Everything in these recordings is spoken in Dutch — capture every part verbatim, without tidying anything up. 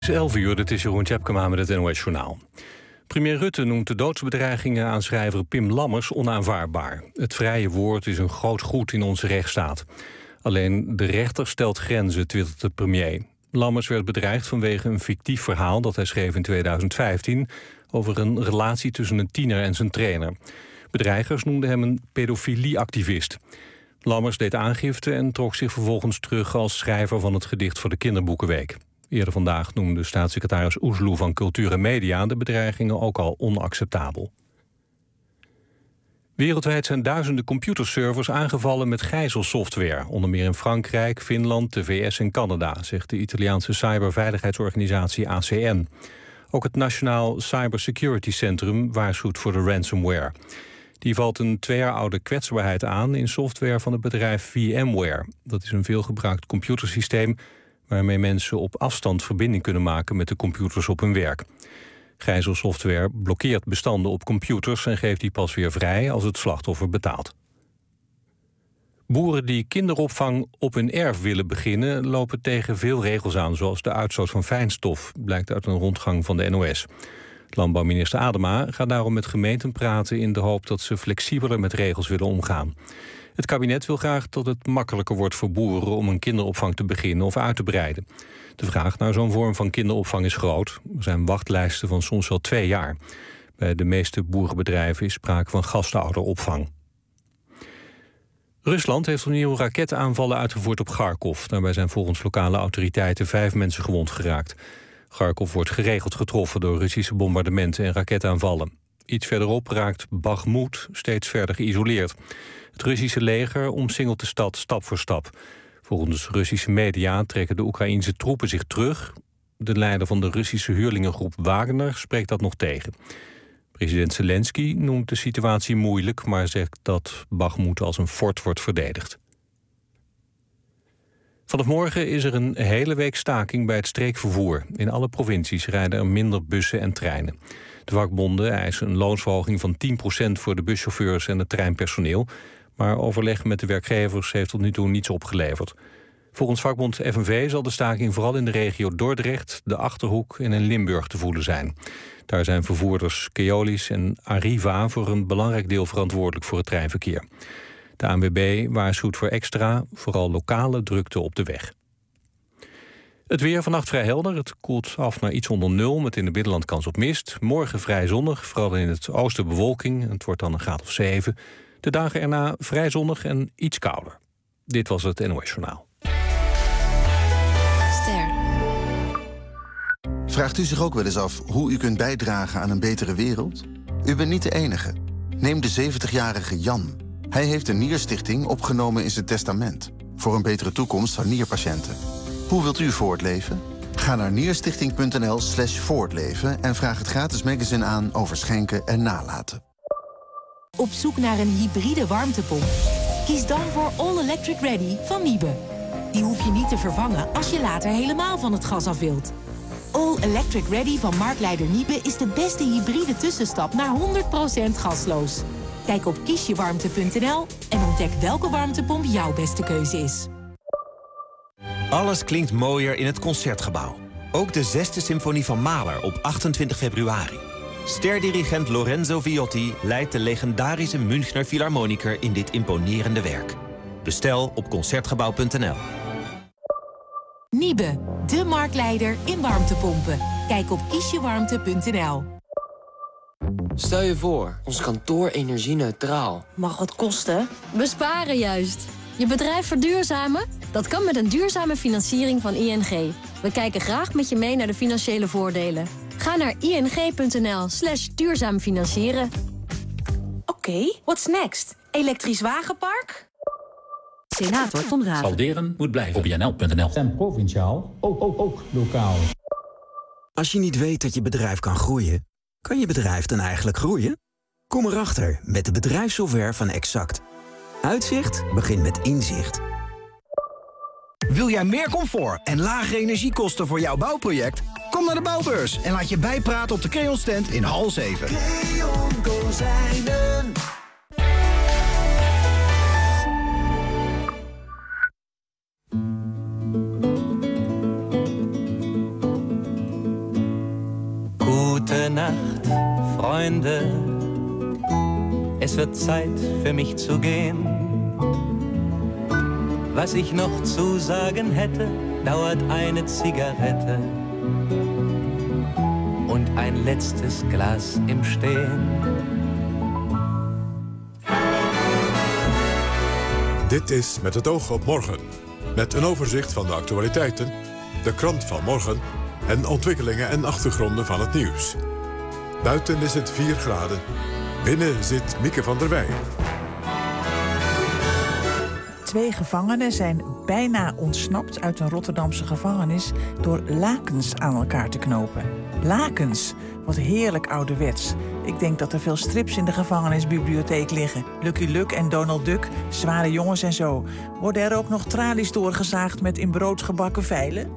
Het is elf uur, dit is Jeroen Tjepkema met het N O S-journaal. Premier Rutte noemt de doodsbedreigingen aan schrijver Pim Lammers onaanvaardbaar. Het vrije woord is een groot goed in onze rechtsstaat. Alleen de rechter stelt grenzen, twittert de premier. Lammers werd bedreigd vanwege een fictief verhaal dat hij schreef in tweeduizend vijftien... over een relatie tussen een tiener en zijn trainer. Bedreigers noemden hem een pedofilieactivist. Lammers deed aangifte en trok zich vervolgens terug als schrijver van het gedicht voor de Kinderboekenweek. Eerder vandaag noemde staatssecretaris Oesloe van Cultuur en Media de bedreigingen ook al onacceptabel. Wereldwijd zijn duizenden computerservers aangevallen met gijzelsoftware, onder meer in Frankrijk, Finland, de V S en Canada, zegt de Italiaanse cyberveiligheidsorganisatie A C N. Ook het Nationaal Cybersecurity Centrum waarschuwt voor de ransomware. Die valt een twee jaar oude kwetsbaarheid aan in software van het bedrijf VMware. Dat is een veelgebruikt computersysteem waarmee mensen op afstand verbinding kunnen maken met de computers op hun werk. Gijzelsoftware blokkeert bestanden op computers en geeft die pas weer vrij als het slachtoffer betaalt. Boeren die kinderopvang op hun erf willen beginnen lopen tegen veel regels aan, zoals de uitstoot van fijnstof, blijkt uit een rondgang van de N O S. Landbouwminister Adema gaat daarom met gemeenten praten in de hoop dat ze flexibeler met regels willen omgaan. Het kabinet wil graag dat het makkelijker wordt voor boeren om een kinderopvang te beginnen of uit te breiden. De vraag naar zo'n vorm van kinderopvang is groot. Er zijn wachtlijsten van soms wel twee jaar. Bij de meeste boerenbedrijven is sprake van gastouderopvang. Rusland heeft opnieuw raketaanvallen uitgevoerd op Kharkov. Daarbij zijn volgens lokale autoriteiten vijf mensen gewond geraakt. Kharkov wordt geregeld getroffen door Russische bombardementen en raketaanvallen. Iets verderop raakt Bakhmut steeds verder geïsoleerd. Het Russische leger omsingelt de stad stap voor stap. Volgens Russische media trekken de Oekraïense troepen zich terug. De leider van de Russische huurlingengroep Wagner spreekt dat nog tegen. President Zelensky noemt de situatie moeilijk, maar zegt dat Bakhmut als een fort wordt verdedigd. Vanaf morgen is er een hele week staking bij het streekvervoer. In alle provincies rijden er minder bussen en treinen. De vakbonden eisen een loonsverhoging van tien procent voor de buschauffeurs en het treinpersoneel. Maar overleg met de werkgevers heeft tot nu toe niets opgeleverd. Volgens vakbond F N V zal de staking vooral in de regio Dordrecht, de Achterhoek en in Limburg te voelen zijn. Daar zijn vervoerders Keolis en Arriva voor een belangrijk deel verantwoordelijk voor het treinverkeer. De A N W B waarschuwt voor extra, vooral lokale drukte op de weg. Het weer vannacht vrij helder. Het koelt af naar iets onder nul met in het binnenland kans op mist. Morgen vrij zonnig, vooral in het oosten bewolking. Het wordt dan een graad of zeven. De dagen erna vrij zonnig en iets kouder. Dit was het N O S-journaal. Ster. Vraagt u zich ook wel eens af hoe u kunt bijdragen aan een betere wereld? U bent niet de enige. Neem de zeventigjarige Jan. Hij heeft een nierstichting opgenomen in zijn testament. Voor een betere toekomst van nierpatiënten. Hoe wilt u voortleven? Ga naar nierstichting.nl slash voortleven en vraag het gratis magazine aan over schenken en nalaten. Op zoek naar een hybride warmtepomp? Kies dan voor All Electric Ready van Niebe. Die hoef je niet te vervangen als je later helemaal van het gas af wilt. All Electric Ready van marktleider Niebe is de beste hybride tussenstap naar honderd procent gasloos. Kijk op kiesjewarmte punt n l en ontdek welke warmtepomp jouw beste keuze is. Alles klinkt mooier in het Concertgebouw. Ook de zesde symfonie van Mahler op achtentwintig februari. Sterdirigent Lorenzo Viotti leidt de legendarische Münchner Philharmoniker in dit imponerende werk. Bestel op concertgebouw punt n l. Niebe, de marktleider in warmtepompen. Kijk op kiesjewarmte punt n l. Stel je voor, ons kantoor energie-neutraal. Mag wat kosten? Besparen juist. Je bedrijf verduurzamen? Dat kan met een duurzame financiering van I N G. We kijken graag met je mee naar de financiële voordelen. Ga naar ing.nl slash duurzaam financieren. Oké, okay, what's next? Elektrisch wagenpark? Senator Tom Raven. Salderen moet blijven op i n l punt n l. En provinciaal, ook, ook, ook lokaal. Als je niet weet dat je bedrijf kan groeien, kan je bedrijf dan eigenlijk groeien? Kom erachter met de bedrijfssoftware van Exact. Uitzicht begint met inzicht. Wil jij meer comfort en lagere energiekosten voor jouw bouwproject? Kom naar de Bouwbeurs en laat je bijpraten op de Creon stand in hal zeven. Creon Kozijnen. Gute Nacht, Freunde. Es wird Zeit für mich zu gehen. Was ich noch zu sagen hätte, dauert eine Zigarette und ein letztes Glas im Stehen. Dit is Met het oog op morgen. Met een overzicht van de actualiteiten, de krant van morgen en ontwikkelingen en achtergronden van het nieuws. Buiten is het vier graden. Binnen zit Mieke van der Wij. Twee gevangenen zijn bijna ontsnapt uit een Rotterdamse gevangenis door lakens aan elkaar te knopen. Lakens, wat heerlijk ouderwets. Ik denk dat er veel strips in de gevangenisbibliotheek liggen. Lucky Luke en Donald Duck, zware jongens en zo. Worden er ook nog tralies doorgezaagd met in brood gebakken vijlen?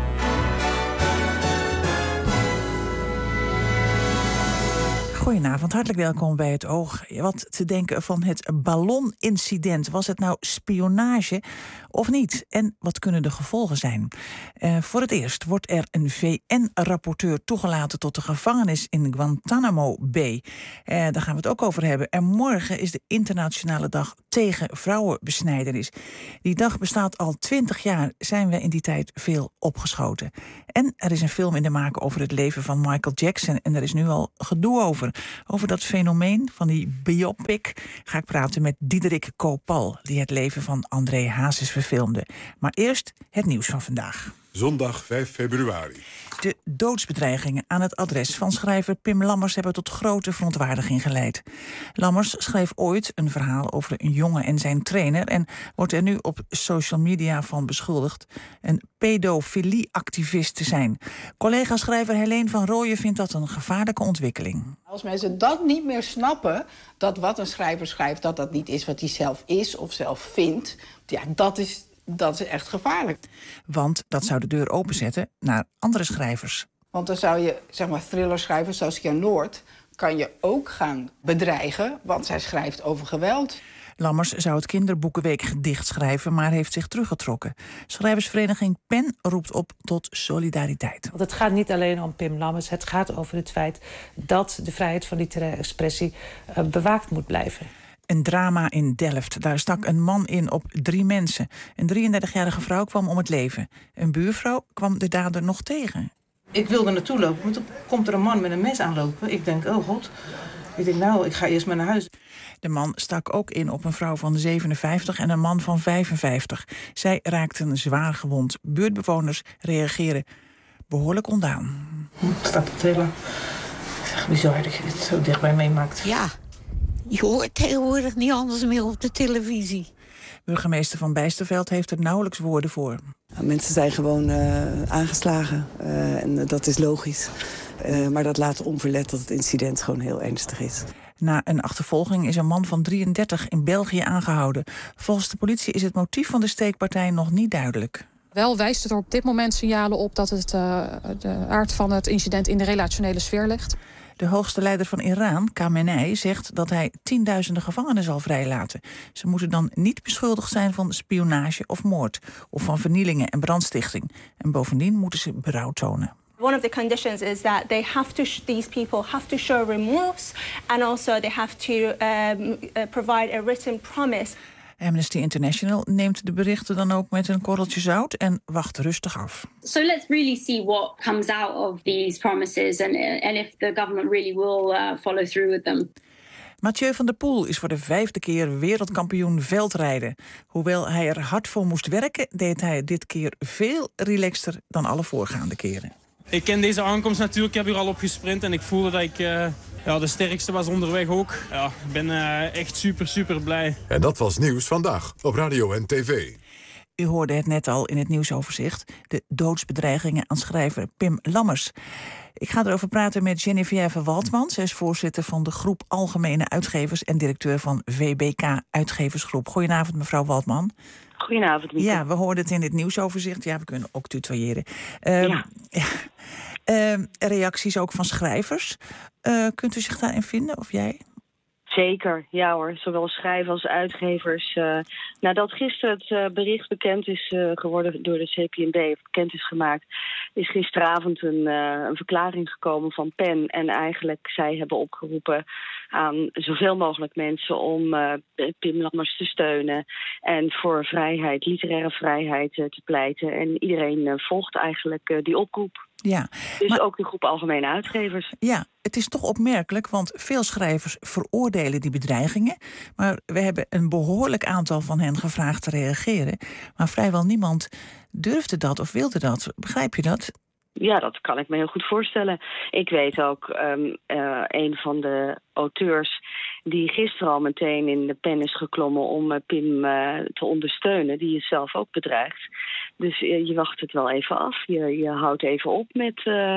Goedenavond, hartelijk welkom bij Het Oog. Wat te denken van het ballonincident. Was het nou spionage of niet? En wat kunnen de gevolgen zijn? Uh, voor het eerst wordt er een V N-rapporteur toegelaten tot de gevangenis in Guantanamo Bay. Uh, daar gaan we het ook over hebben. En morgen is de internationale dag tegen vrouwenbesnijdenis. Die dag bestaat al twintig jaar, zijn we in die tijd veel opgeschoten. En er is een film in de maak over het leven van Michael Jackson. En er is nu al gedoe over. Over dat fenomeen van die biopic ga ik praten met Diederik Kopal, die het leven van André Hazes verfilmde. Maar eerst het nieuws van vandaag. Zondag vijf februari. De doodsbedreigingen aan het adres van schrijver Pim Lammers hebben tot grote verontwaardiging geleid. Lammers schreef ooit een verhaal over een jongen en zijn trainer en wordt er nu op social media van beschuldigd een pedofilie-activist te zijn. Collega-schrijver Helene van Rooyen vindt dat een gevaarlijke ontwikkeling. Als mensen dat niet meer snappen, dat wat een schrijver schrijft, dat dat niet is wat hij zelf is of zelf vindt, ja, dat is... Dat is echt gevaarlijk. Want dat zou de deur openzetten naar andere schrijvers. Want dan zou je, zeg maar, thrillerschrijvers zoals Jan Noord kan je ook gaan bedreigen, want zij schrijft over geweld. Lammers zou het kinderboekenweekgedicht schrijven, maar heeft zich teruggetrokken. Schrijversvereniging Pen roept op tot solidariteit. Want het gaat niet alleen om Pim Lammers. Het gaat over het feit dat de vrijheid van literaire expressie uh, bewaakt moet blijven. Een drama in Delft. Daar stak een man in op drie mensen. Een drieëndertigjarige vrouw kwam om het leven. Een buurvrouw kwam de dader nog tegen. Ik wilde naartoe lopen, maar toen komt er een man met een mes aanlopen. Ik denk, oh god. Ik denk, nou, ik ga eerst maar naar huis. De man stak ook in op een vrouw van zevenenvijftig en een man van vijfenvijftig. Zij raakten zwaar gewond. Buurtbewoners reageren behoorlijk ondaan. Ik sta te trillen. Ik zeg, bizar dat je dit zo dichtbij meemaakt. Ja. Je hoort tegenwoordig niet anders meer op de televisie. Burgemeester Van Bijsterveld heeft er nauwelijks woorden voor. Mensen zijn gewoon uh, aangeslagen uh, en uh, dat is logisch. Uh, maar dat laat onverlet dat het incident gewoon heel ernstig is. Na een achtervolging is een man van drieëndertig in België aangehouden. Volgens de politie is het motief van de steekpartij nog niet duidelijk. Wel wijst het er op dit moment signalen op dat het uh, de aard van het incident in de relationele sfeer ligt. De hoogste leider van Iran, Khamenei, zegt dat hij tienduizenden gevangenen zal vrijlaten. Ze moeten dan niet beschuldigd zijn van spionage of moord, of van vernielingen en brandstichting. En bovendien moeten ze berouw tonen. One of the conditions is that they have to, these people have to show remorse, and also they have to um, uh, provide a written promise. Amnesty International neemt de berichten dan ook met een korreltje zout en wacht rustig af. So let's really see what comes out of these promises and, and if the government really will uh, follow through with them. Mathieu van der Poel is voor de vijfde keer wereldkampioen veldrijden. Hoewel hij er hard voor moest werken, deed hij dit keer veel relaxter dan alle voorgaande keren. Ik ken deze aankomst natuurlijk, ik heb hier al op gesprint en ik voelde dat ik uh, ja, de sterkste was onderweg ook. Ja, ik ben uh, echt super, super blij. En dat was Nieuws Vandaag op radio en tv. U hoorde het net al in het nieuwsoverzicht. De doodsbedreigingen aan schrijver Pim Lammers. Ik ga erover praten met Geneviève Waldman. Zij is voorzitter van de groep Algemene Uitgevers en directeur van V B K Uitgeversgroep. Goedenavond, mevrouw Waldman. Goedenavond, Mieke. Ja, we hoorden het in dit nieuwsoverzicht. Ja, we kunnen ook tutoyeren. Um, ja. ja. Um, reacties ook van schrijvers. Uh, kunt u zich daarin vinden, of jij? Zeker, ja hoor. Zowel schrijvers als uitgevers. Uh, nadat gisteren het uh, bericht bekend is uh, geworden door de C P N B, of bekend is gemaakt, is gisteravond een, uh, een verklaring gekomen van PEN. En eigenlijk zij hebben opgeroepen aan zoveel mogelijk mensen om uh, Pim Lammers te steunen en voor vrijheid, literaire vrijheid uh, te pleiten. En iedereen uh, volgt eigenlijk uh, die oproep. Ja, dus maar, ook de groep Algemene Uitgevers. Ja, het is toch opmerkelijk, want veel schrijvers veroordelen die bedreigingen. Maar we hebben een behoorlijk aantal van hen gevraagd te reageren. Maar vrijwel niemand durfde dat of wilde dat. Begrijp je dat? Ja, dat kan ik me heel goed voorstellen. Ik weet ook, um, uh, een van de auteurs die gisteren al meteen in de pen is geklommen om uh, Pim uh, te ondersteunen, die is zelf ook bedreigd. Dus uh, je wacht het wel even af. Je, je houdt even op met uh,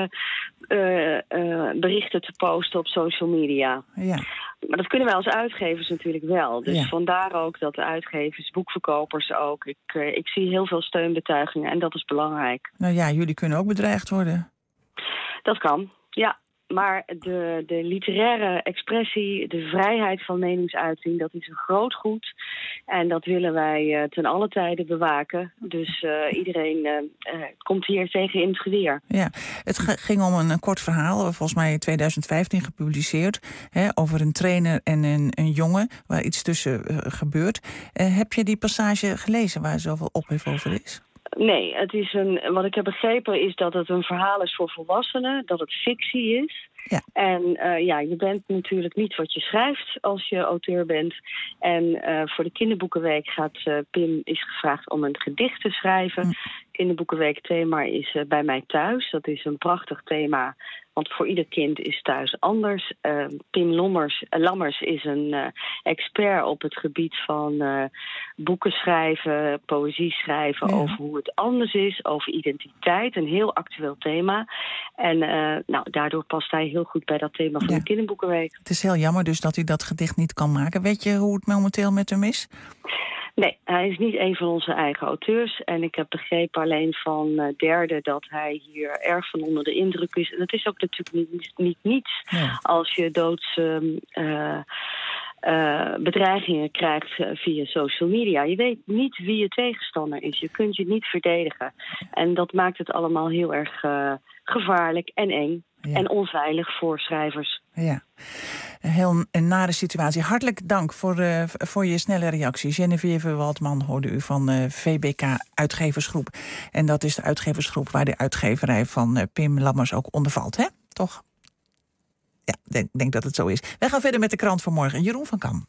uh, uh, berichten te posten op social media. Ja. Maar dat kunnen wij als uitgevers natuurlijk wel. Dus ja. vandaar ook dat de uitgevers, boekverkopers ook. Ik, uh, ik zie heel veel steunbetuigingen en dat is belangrijk. Nou ja, jullie kunnen ook bedreigd worden. Dat kan, ja. Maar de, de literaire expressie, de vrijheid van meningsuiting, dat is een groot goed. En dat willen wij uh, ten alle tijde bewaken. Dus uh, iedereen uh, uh, komt hier tegen in het geweer. Ja, het ging om een, een kort verhaal, volgens mij in tweeduizend vijftien gepubliceerd, hè, over een trainer en een, een jongen, waar iets tussen uh, gebeurt. Uh, heb je die passage gelezen waar zoveel ophef over is? Nee, het is een, wat ik heb begrepen is dat het een verhaal is voor volwassenen, dat het fictie is. Ja. En uh, ja, je bent natuurlijk niet wat je schrijft als je auteur bent. En uh, voor de kinderboekenweek gaat uh, Pim is gevraagd om een gedicht te schrijven. Mm. Kinderboekenweek thema is uh, Bij mij thuis. Dat is een prachtig thema, want voor ieder kind is thuis anders. Uh, Pim Lammers, uh, Lammers is een uh, expert op het gebied van uh, boeken schrijven, poëzie schrijven, ja. over hoe het anders is, over identiteit. Een heel actueel thema. En uh, nou, daardoor past hij heel goed bij dat thema van ja. de kinderboekenweek. Het is heel jammer dus dat hij dat gedicht niet kan maken. Weet je hoe het momenteel met hem is? Nee, hij is niet een van onze eigen auteurs. En ik heb begrepen alleen van uh, derden dat hij hier erg van onder de indruk is. En dat is ook natuurlijk niet, niet niets ja. als je doods uh, uh, bedreigingen krijgt uh, via social media. Je weet niet wie je tegenstander is. Je kunt je niet verdedigen. En dat maakt het allemaal heel erg uh, gevaarlijk en eng. Ja. En onveilig voor schrijvers. Ja, een heel een nare situatie. Hartelijk dank voor, uh, voor je snelle reactie. Geneviève Waldman hoorde u van uh, V B K Uitgeversgroep. En dat is de uitgeversgroep waar de uitgeverij van uh, Pim Lammers ook onder valt, hè? Toch? Ja, ik denk, denk dat het zo is. Wij gaan verder met de krant van morgen. Jeroen van Kam.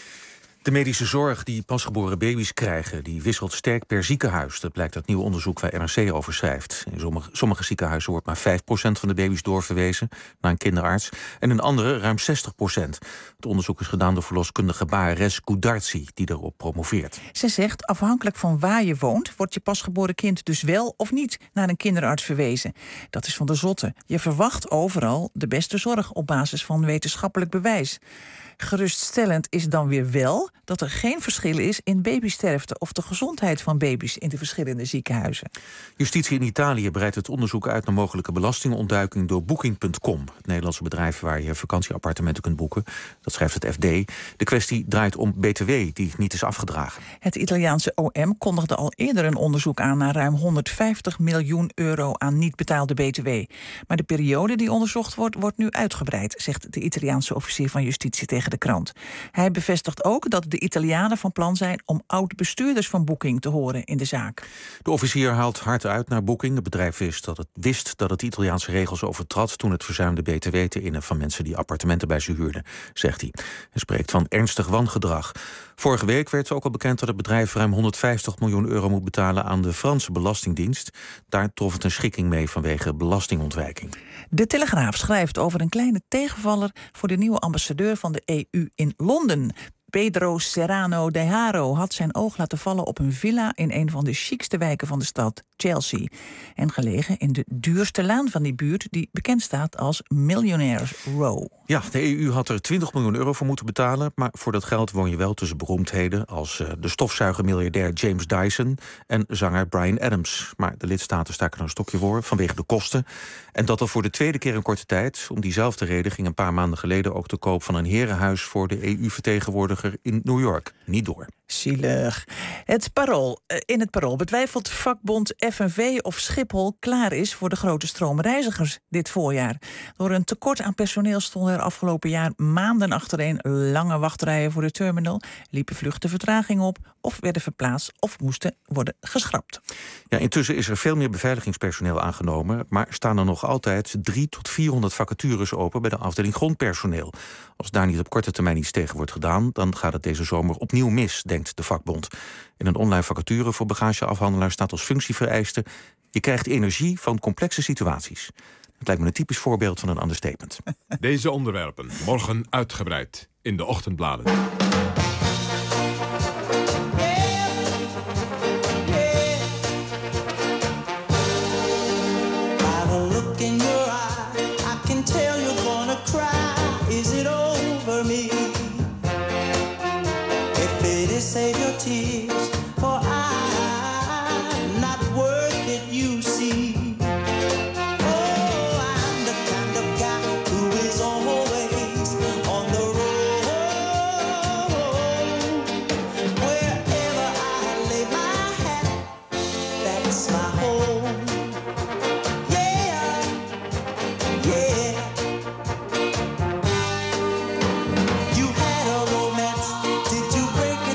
De medische zorg die pasgeboren baby's krijgen, die wisselt sterk per ziekenhuis. Dat blijkt uit nieuw onderzoek waar N R C over schrijft. In sommige, sommige ziekenhuizen wordt maar vijf procent van de baby's doorverwezen naar een kinderarts. En in andere ruim zestig procent. Het onderzoek is gedaan door verloskundige Bares Goudarzi, die erop promoveert. Ze zegt, afhankelijk van waar je woont, wordt je pasgeboren kind dus wel of niet naar een kinderarts verwezen. Dat is van de zotte. Je verwacht overal de beste zorg op basis van wetenschappelijk bewijs. Geruststellend is dan weer wel dat er geen verschil is in babysterfte of de gezondheid van baby's in de verschillende ziekenhuizen. Justitie in Italië breidt het onderzoek uit naar mogelijke belastingontduiking door Booking punt com, het Nederlandse bedrijf waar je vakantieappartementen kunt boeken. Dat schrijft het F D. De kwestie draait om B T W die niet is afgedragen. Het Italiaanse O M kondigde al eerder een onderzoek aan naar ruim honderdvijftig miljoen euro aan niet betaalde B T W. Maar de periode die onderzocht wordt, wordt nu uitgebreid, zegt de Italiaanse officier van justitie tegen de krant. Hij bevestigt ook dat de Italianen van plan zijn om oud-bestuurders van Booking te horen in de zaak. De officier haalt hard uit naar Booking. Het bedrijf wist dat het, wist dat het Italiaanse regels overtrad toen het verzuimde B T W te innen van mensen die appartementen bij ze huurden, zegt hij. Hij spreekt van ernstig wangedrag. Vorige week werd ook al bekend dat het bedrijf ruim honderdvijftig miljoen euro moet betalen aan de Franse Belastingdienst. Daar trof het een schikking mee vanwege belastingontwijking. De Telegraaf schrijft over een kleine tegenvaller voor de nieuwe ambassadeur van de E U in Londen. Pedro Serrano de Haro had zijn oog laten vallen op een villa in een van de chicste wijken van de stad, Chelsea. En gelegen in de duurste laan van die buurt, die bekend staat als Millionaires Row. Ja, de E U had er twintig miljoen euro voor moeten betalen, maar voor dat geld woon je wel tussen beroemdheden als uh, de stofzuigermiljardair James Dyson en zanger Bryan Adams. Maar de lidstaten staken er een stokje voor vanwege de kosten. En dat al voor de tweede keer in korte tijd. Om diezelfde reden ging een paar maanden geleden ook de koop van een herenhuis voor de E U-vertegenwoordiger in New York niet door. Zielig. Het Parool. In het Parool betwijfelt vakbond F N V of Schiphol klaar is voor de grote stroom reizigers dit voorjaar. Door een tekort aan personeel stonden er afgelopen jaar maanden achtereen lange wachtrijen voor de terminal, liepen vluchten vertraging op of werden verplaatst of moesten worden geschrapt. Ja, intussen is er veel meer beveiligingspersoneel aangenomen, maar staan er nog altijd drie tot vierhonderd vacatures open bij de afdeling grondpersoneel. Als daar niet op korte termijn iets tegen wordt gedaan, dan gaat het deze zomer opnieuw mis, denkt de vakbond. In een online vacature voor bagageafhandelaar staat als functievereiste: je krijgt energie van complexe situaties. Het lijkt me een typisch voorbeeld van een understatement. Deze onderwerpen morgen uitgebreid in de ochtendbladen. Save your tears, for I'm not worth it, you see. Oh, I'm the kind of guy who is always on the road. Wherever I lay my hat, that's my home. Yeah, yeah. You had a romance, did you break it?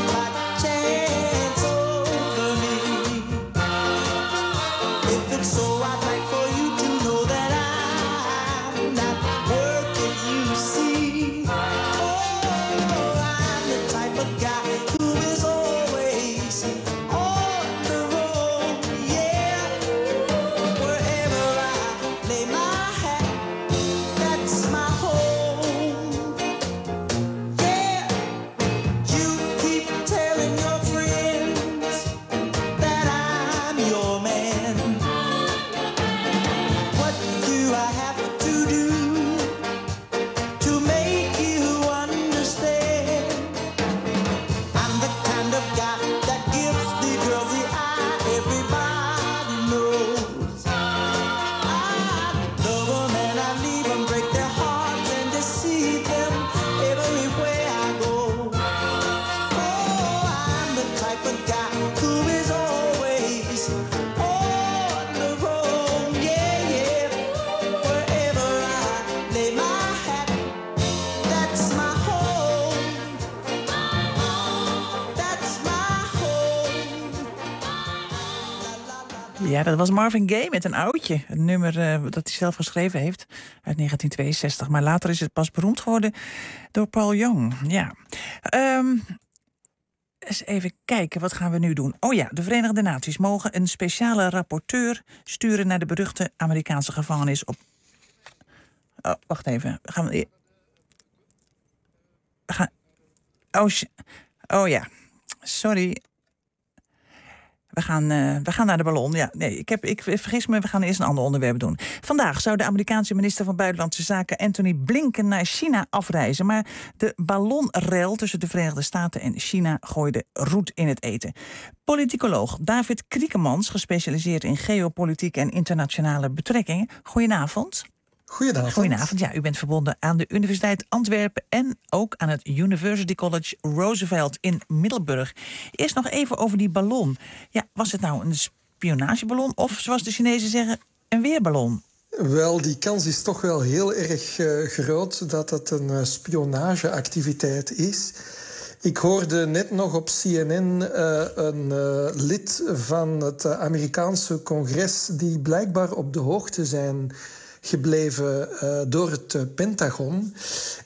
Ja, dat was Marvin Gaye met een oudje. Een nummer uh, dat hij zelf geschreven heeft uit negentien tweeënzestig. Maar later is het pas beroemd geworden door Paul Young. Ja. Um, eens even kijken, wat gaan we nu doen? Oh ja, de Verenigde Naties mogen een speciale rapporteur sturen naar de beruchte Amerikaanse gevangenis op... Oh, wacht even. Gaan we... we gaan... Oh, oh ja, sorry... We gaan, uh, we gaan naar de ballon. Ja, nee, ik, heb, ik vergis me, we gaan eerst een ander onderwerp doen. Vandaag zou de Amerikaanse minister van Buitenlandse Zaken Antony Blinken naar China afreizen. Maar de ballonrel tussen de Verenigde Staten en China gooide roet in het eten. Politicoloog David Kriekemans, gespecialiseerd in geopolitiek en internationale betrekkingen. Goedenavond. Goedenavond. Goedenavond. Ja, u bent verbonden aan de Universiteit Antwerpen en ook aan het University College Roosevelt in Middelburg. Eerst nog even over die ballon. Ja, was het nou een spionageballon of, zoals de Chinezen zeggen, een weerballon? Wel, die kans is toch wel heel erg uh, groot dat het een uh, spionageactiviteit is. Ik hoorde net nog op C N N uh, een uh, lid van het uh, Amerikaanse congres die blijkbaar op de hoogte zijn gebleven uh, door het uh, Pentagon.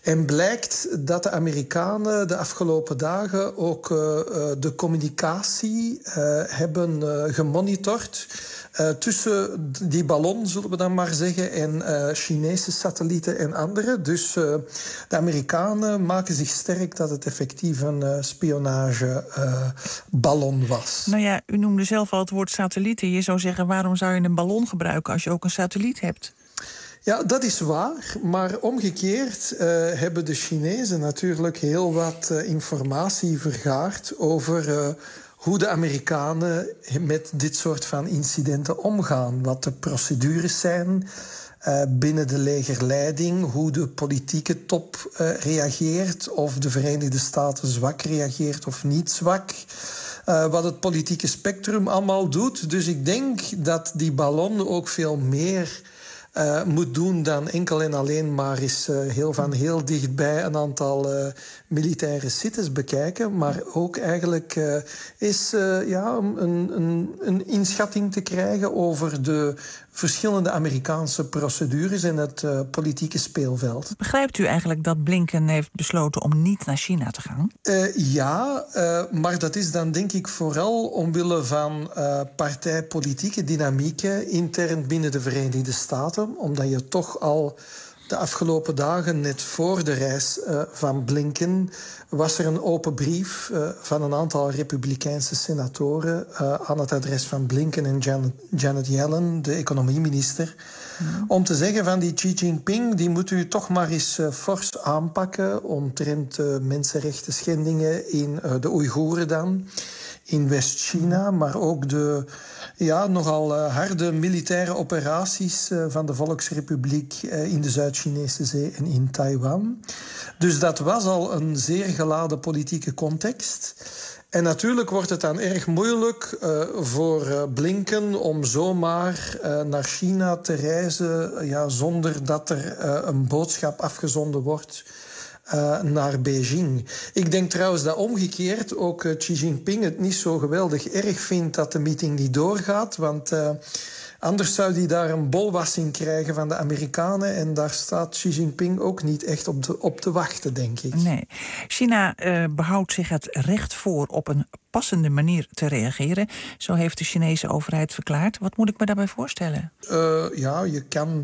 En blijkt dat de Amerikanen de afgelopen dagen ook uh, de communicatie uh, hebben uh, gemonitord uh, tussen die ballon, zullen we dan maar zeggen, en uh, Chinese satellieten en andere. Dus uh, de Amerikanen maken zich sterk dat het effectief een uh, spionageballon uh, was. Nou ja, u noemde zelf al het woord satellieten. Je zou zeggen, waarom zou je een ballon gebruiken als je ook een satelliet hebt? Ja, dat is waar. Maar omgekeerd uh, hebben de Chinezen natuurlijk heel wat uh, informatie vergaard over uh, hoe de Amerikanen met dit soort van incidenten omgaan. Wat de procedures zijn uh, binnen de legerleiding, hoe de politieke top uh, reageert, of de Verenigde Staten zwak reageert of niet zwak. Uh, wat het politieke spectrum allemaal doet. Dus ik denk dat die ballon ook veel meer Uh, moet doen dan enkel en alleen maar eens uh, heel van heel dichtbij een aantal uh, militaire sites bekijken, maar ook eigenlijk uh, is uh, ja, een, een, een inschatting te krijgen over de verschillende Amerikaanse procedures en het uh, politieke speelveld. Begrijpt u eigenlijk dat Blinken heeft besloten om niet naar China te gaan? Uh, ja, uh, maar dat is dan denk ik vooral omwille van uh, partijpolitieke dynamieken intern binnen de Verenigde Staten, omdat je toch al de afgelopen dagen, net voor de reis uh, van Blinken, was er een open brief uh, van een aantal Republikeinse senatoren uh, aan het adres van Blinken en Janet, Janet Yellen, de economieminister, mm. om te zeggen van die Xi Jinping, die moet u toch maar eens uh, fors aanpakken omtrent uh, mensenrechten schendingen in uh, de Oeigoeren dan, in West-China, maar ook de ja, nogal uh, harde militaire operaties uh, van de Volksrepubliek uh, in de Zuid-Chinese Zee en in Taiwan. Dus dat was al een zeer geladen politieke context. En natuurlijk wordt het dan erg moeilijk uh, voor uh, Blinken om zomaar uh, naar China te reizen, uh, ja, zonder dat er uh, een boodschap afgezonden wordt Uh, naar Beijing. Ik denk trouwens dat omgekeerd ook uh, Xi Jinping het niet zo geweldig erg vindt dat de meeting niet doorgaat, want uh, anders zou hij daar een bolwassing krijgen van de Amerikanen en daar staat Xi Jinping ook niet echt op, de, op te wachten, denk ik. Nee. China uh, behoudt zich het recht voor op een passende manier te reageren. Zo heeft de Chinese overheid verklaard. Wat moet ik me daarbij voorstellen? Uh, ja, je kan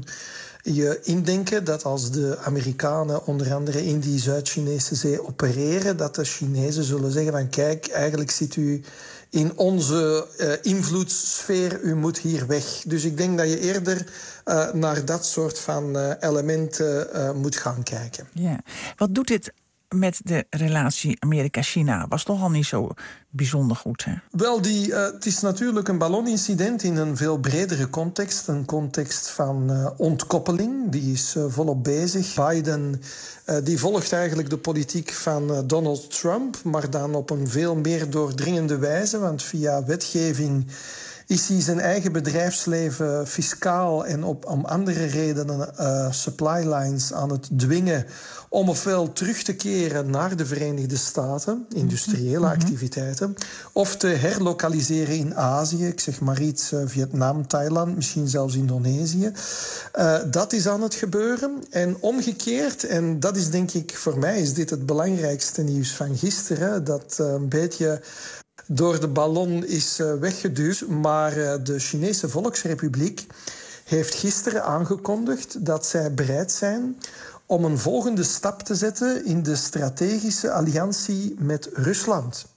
je indenken dat als de Amerikanen onder andere in die Zuid-Chinese Zee opereren, dat de Chinezen zullen zeggen van kijk, eigenlijk zit u in onze uh, invloedssfeer, u moet hier weg. Dus ik denk dat je eerder uh, naar dat soort van uh, elementen uh, moet gaan kijken. Ja. Wat doet dit met de relatie Amerika-China? Was toch al niet zo bijzonder goed, hè? Wel, die, uh, het is natuurlijk een ballonincident in een veel bredere context. Een context van uh, ontkoppeling. Die is uh, volop bezig. Biden uh, die volgt eigenlijk de politiek van uh, Donald Trump, maar dan op een veel meer doordringende wijze. Want via wetgeving is hij zijn eigen bedrijfsleven fiscaal en op, om andere redenen uh, supply lines aan het dwingen om ofwel terug te keren naar de Verenigde Staten, industriële mm-hmm. activiteiten, of te herlokaliseren in Azië, ik zeg maar iets, uh, Vietnam, Thailand, misschien zelfs Indonesië. Uh, dat is aan het gebeuren. En omgekeerd, en dat is denk ik, voor mij is dit het belangrijkste nieuws van gisteren, dat uh, een beetje door de ballon is uh, weggeduwd, maar uh, de Chinese Volksrepubliek heeft gisteren aangekondigd dat zij bereid zijn om een volgende stap te zetten in de strategische alliantie met Rusland.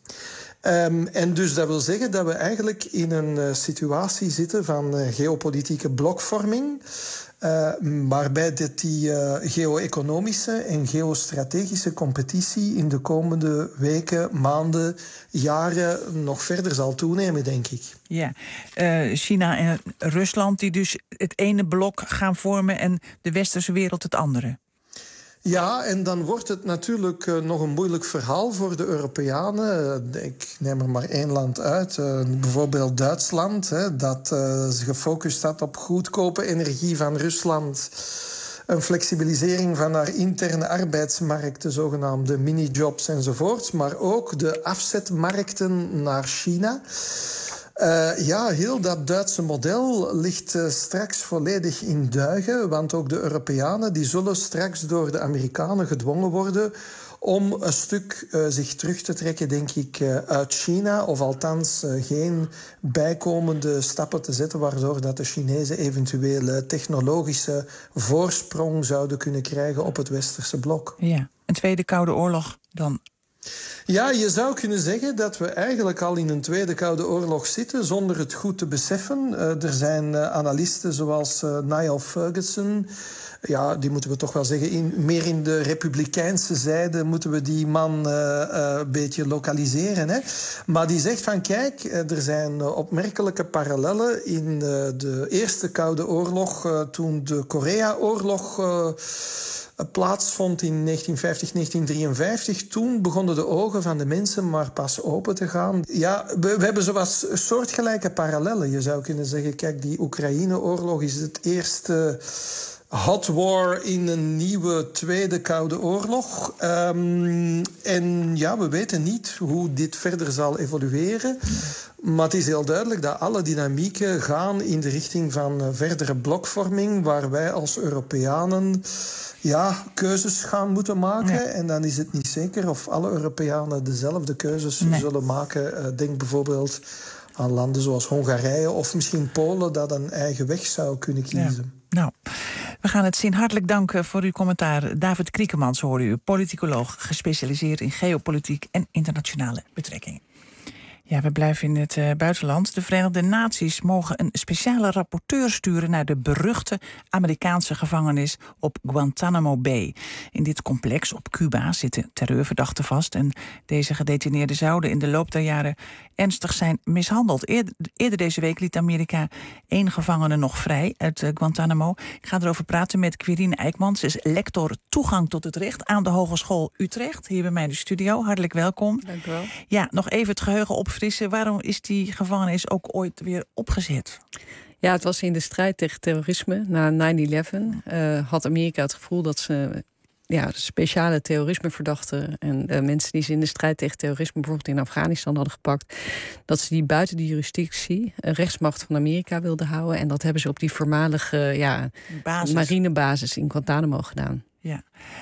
Um, en dus dat wil zeggen dat we eigenlijk in een uh, situatie zitten van uh, geopolitieke blokvorming, Uh, waarbij dit die uh, geo-economische en geostrategische competitie in de komende weken, maanden, jaren nog verder zal toenemen, denk ik. Ja, uh, China en Rusland die dus het ene blok gaan vormen en de westerse wereld het andere. Ja, en dan wordt het natuurlijk uh, nog een moeilijk verhaal voor de Europeanen. Uh, ik neem er maar één land uit, uh, bijvoorbeeld Duitsland, hè, dat uh, gefocust staat op goedkope energie van Rusland, een flexibilisering van haar interne arbeidsmarkt, de zogenaamde mini-jobs enzovoort, maar ook de afzetmarkten naar China. Uh, ja, heel dat Duitse model ligt uh, straks volledig in duigen. Want ook de Europeanen die zullen straks door de Amerikanen gedwongen worden om een stuk uh, zich terug te trekken, denk ik, uh, uit China. Of althans uh, geen bijkomende stappen te zetten waardoor dat de Chinezen eventuele technologische voorsprong zouden kunnen krijgen op het westerse blok. Ja, een tweede Koude Oorlog dan. Ja, je zou kunnen zeggen dat we eigenlijk al in een tweede Koude Oorlog zitten zonder het goed te beseffen. Uh, er zijn uh, analisten zoals uh, Niall Ferguson. Ja, die moeten we toch wel zeggen, in, meer in de republikeinse zijde moeten we die man uh, uh, een beetje lokaliseren. Hè? Maar die zegt van, kijk, uh, er zijn uh, opmerkelijke parallellen in uh, de Eerste Koude Oorlog, uh, toen de Korea-oorlog Uh, plaatsvond in negentien vijftig, negentien drieënvijftig. Toen begonnen de ogen van de mensen maar pas open te gaan. Ja, we, we hebben zowat soortgelijke parallellen. Je zou kunnen zeggen, kijk, die Oekraïne-oorlog is het eerste hot war in een nieuwe Tweede Koude Oorlog. Um, en ja, we weten niet hoe dit verder zal evolueren. Maar het is heel duidelijk dat alle dynamieken gaan in de richting van verdere blokvorming, waar wij als Europeanen ja, keuzes gaan moeten maken. Ja. En dan is het niet zeker of alle Europeanen dezelfde keuzes nee. zullen maken. Denk bijvoorbeeld aan landen zoals Hongarije of misschien Polen, dat een eigen weg zou kunnen kiezen. Ja. Nou, we gaan het zien. Hartelijk dank voor uw commentaar. David Kriekemans hoorde u, politicoloog, gespecialiseerd in geopolitiek en internationale betrekkingen. Ja, we blijven in het uh, buitenland. De Verenigde Naties mogen een speciale rapporteur sturen naar de beruchte Amerikaanse gevangenis op Guantanamo Bay. In dit complex op Cuba zitten terreurverdachten vast. En deze gedetineerden zouden in de loop der jaren ernstig zijn mishandeld. Eerder, eerder deze week liet Amerika één gevangene nog vrij uit uh, Guantanamo. Ik ga erover praten met Quirine Eijkmans. Ze is lector toegang tot het recht aan de Hogeschool Utrecht. Hier bij mij in de studio. Hartelijk welkom. Dank u wel. Ja, nog even het geheugen opfrissen. Waarom is die gevangenis ook ooit weer opgezet? Ja, het was in de strijd tegen terrorisme. Na nine eleven uh, had Amerika het gevoel dat ze ja, speciale terrorismeverdachten en uh, mensen die ze in de strijd tegen terrorisme bijvoorbeeld in Afghanistan hadden gepakt, dat ze die buiten de jurisdictie, uh, rechtsmacht van Amerika wilden houden. En dat hebben ze op die voormalige ja, marinebasis in Guantanamo gedaan. Ja.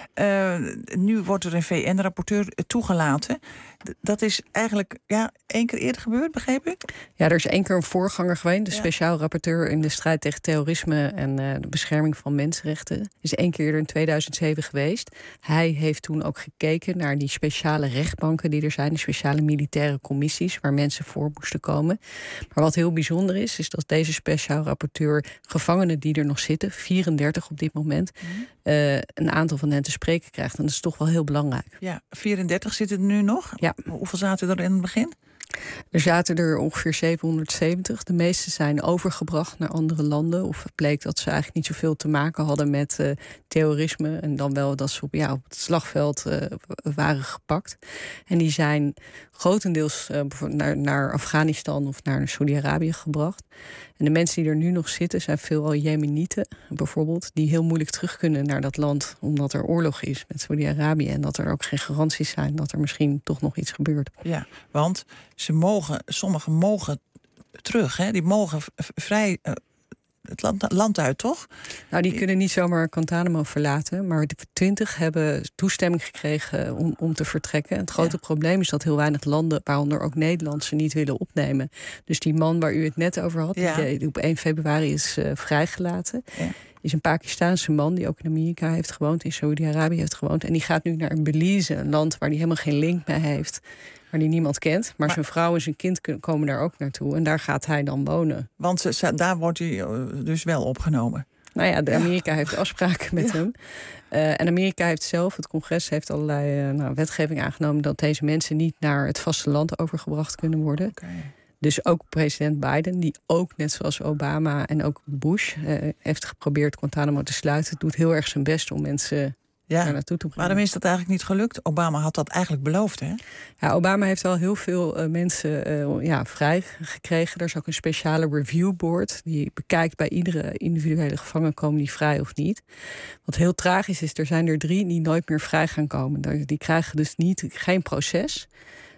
Uh, nu wordt er een V N-rapporteur toegelaten. D- dat is eigenlijk ja, één keer eerder gebeurd, begreep ik? Ja, er is één keer een voorganger geweest. De ja. speciaal rapporteur in de strijd tegen terrorisme en uh, de bescherming van mensenrechten. Is één keer eerder in tweeduizend zeven geweest. Hij heeft toen ook gekeken naar die speciale rechtbanken die er zijn. Die speciale militaire commissies waar mensen voor moesten komen. Maar wat heel bijzonder is, is dat deze speciaal rapporteur gevangenen die er nog zitten, vierendertig op dit moment, mm-hmm. uh, een aantal van hen te spreken krijgt. En dat is toch wel heel belangrijk. Ja, vierendertig zitten er nu nog? Ja. Hoeveel zaten er in het begin? Er zaten er ongeveer zevenhonderdzeventig. De meeste zijn overgebracht naar andere landen. Of het bleek dat ze eigenlijk niet zoveel te maken hadden met uh, terrorisme. En dan wel dat ze op, ja, op het slagveld uh, waren gepakt. En die zijn grotendeels uh, naar, naar Afghanistan of naar Saudi-Arabië gebracht. En de mensen die er nu nog zitten zijn veelal Jemenieten bijvoorbeeld, die heel moeilijk terug kunnen naar dat land omdat er oorlog is met Saudi-Arabië en dat er ook geen garanties zijn dat er misschien toch nog iets gebeurt. Ja, want ze mogen, sommigen mogen terug, hè? Die mogen v- vrij uh, het land, land uit, toch? Nou, die kunnen niet zomaar Guantanamo verlaten, maar twintig hebben toestemming gekregen om, om te vertrekken. Het grote ja. probleem is dat heel weinig landen, waaronder ook Nederland, ze niet willen opnemen. Dus die man waar u het net over had, ja. die, die op één februari is uh, vrijgelaten, ja. is een Pakistaanse man die ook in Amerika heeft gewoond, in Saudi-Arabië heeft gewoond. En die gaat nu naar Belize, een land waar hij helemaal geen link mee heeft, waar die niemand kent. Maar, maar zijn vrouw en zijn kind komen daar ook naartoe. En daar gaat hij dan wonen. Want ze, daar wordt hij dus wel opgenomen. Nou ja, de Amerika ja. heeft afspraken met ja. hem. Uh, en Amerika heeft zelf, het congres heeft allerlei uh, nou, wetgeving aangenomen dat deze mensen niet naar het vasteland overgebracht kunnen worden. Okay. Dus ook president Biden, die ook net zoals Obama en ook Bush uh, heeft geprobeerd Guantanamo te sluiten, doet heel erg zijn best om mensen ja. daar naartoe te brengen. Waarom is dat eigenlijk niet gelukt? Obama had dat eigenlijk beloofd, hè? Ja, Obama heeft wel heel veel uh, mensen uh, ja, vrij gekregen. Er is ook een speciale review board die bekijkt bij iedere individuele gevangen komen die vrij of niet. Wat heel tragisch is, er zijn er drie die nooit meer vrij gaan komen. Die krijgen dus niet, geen proces.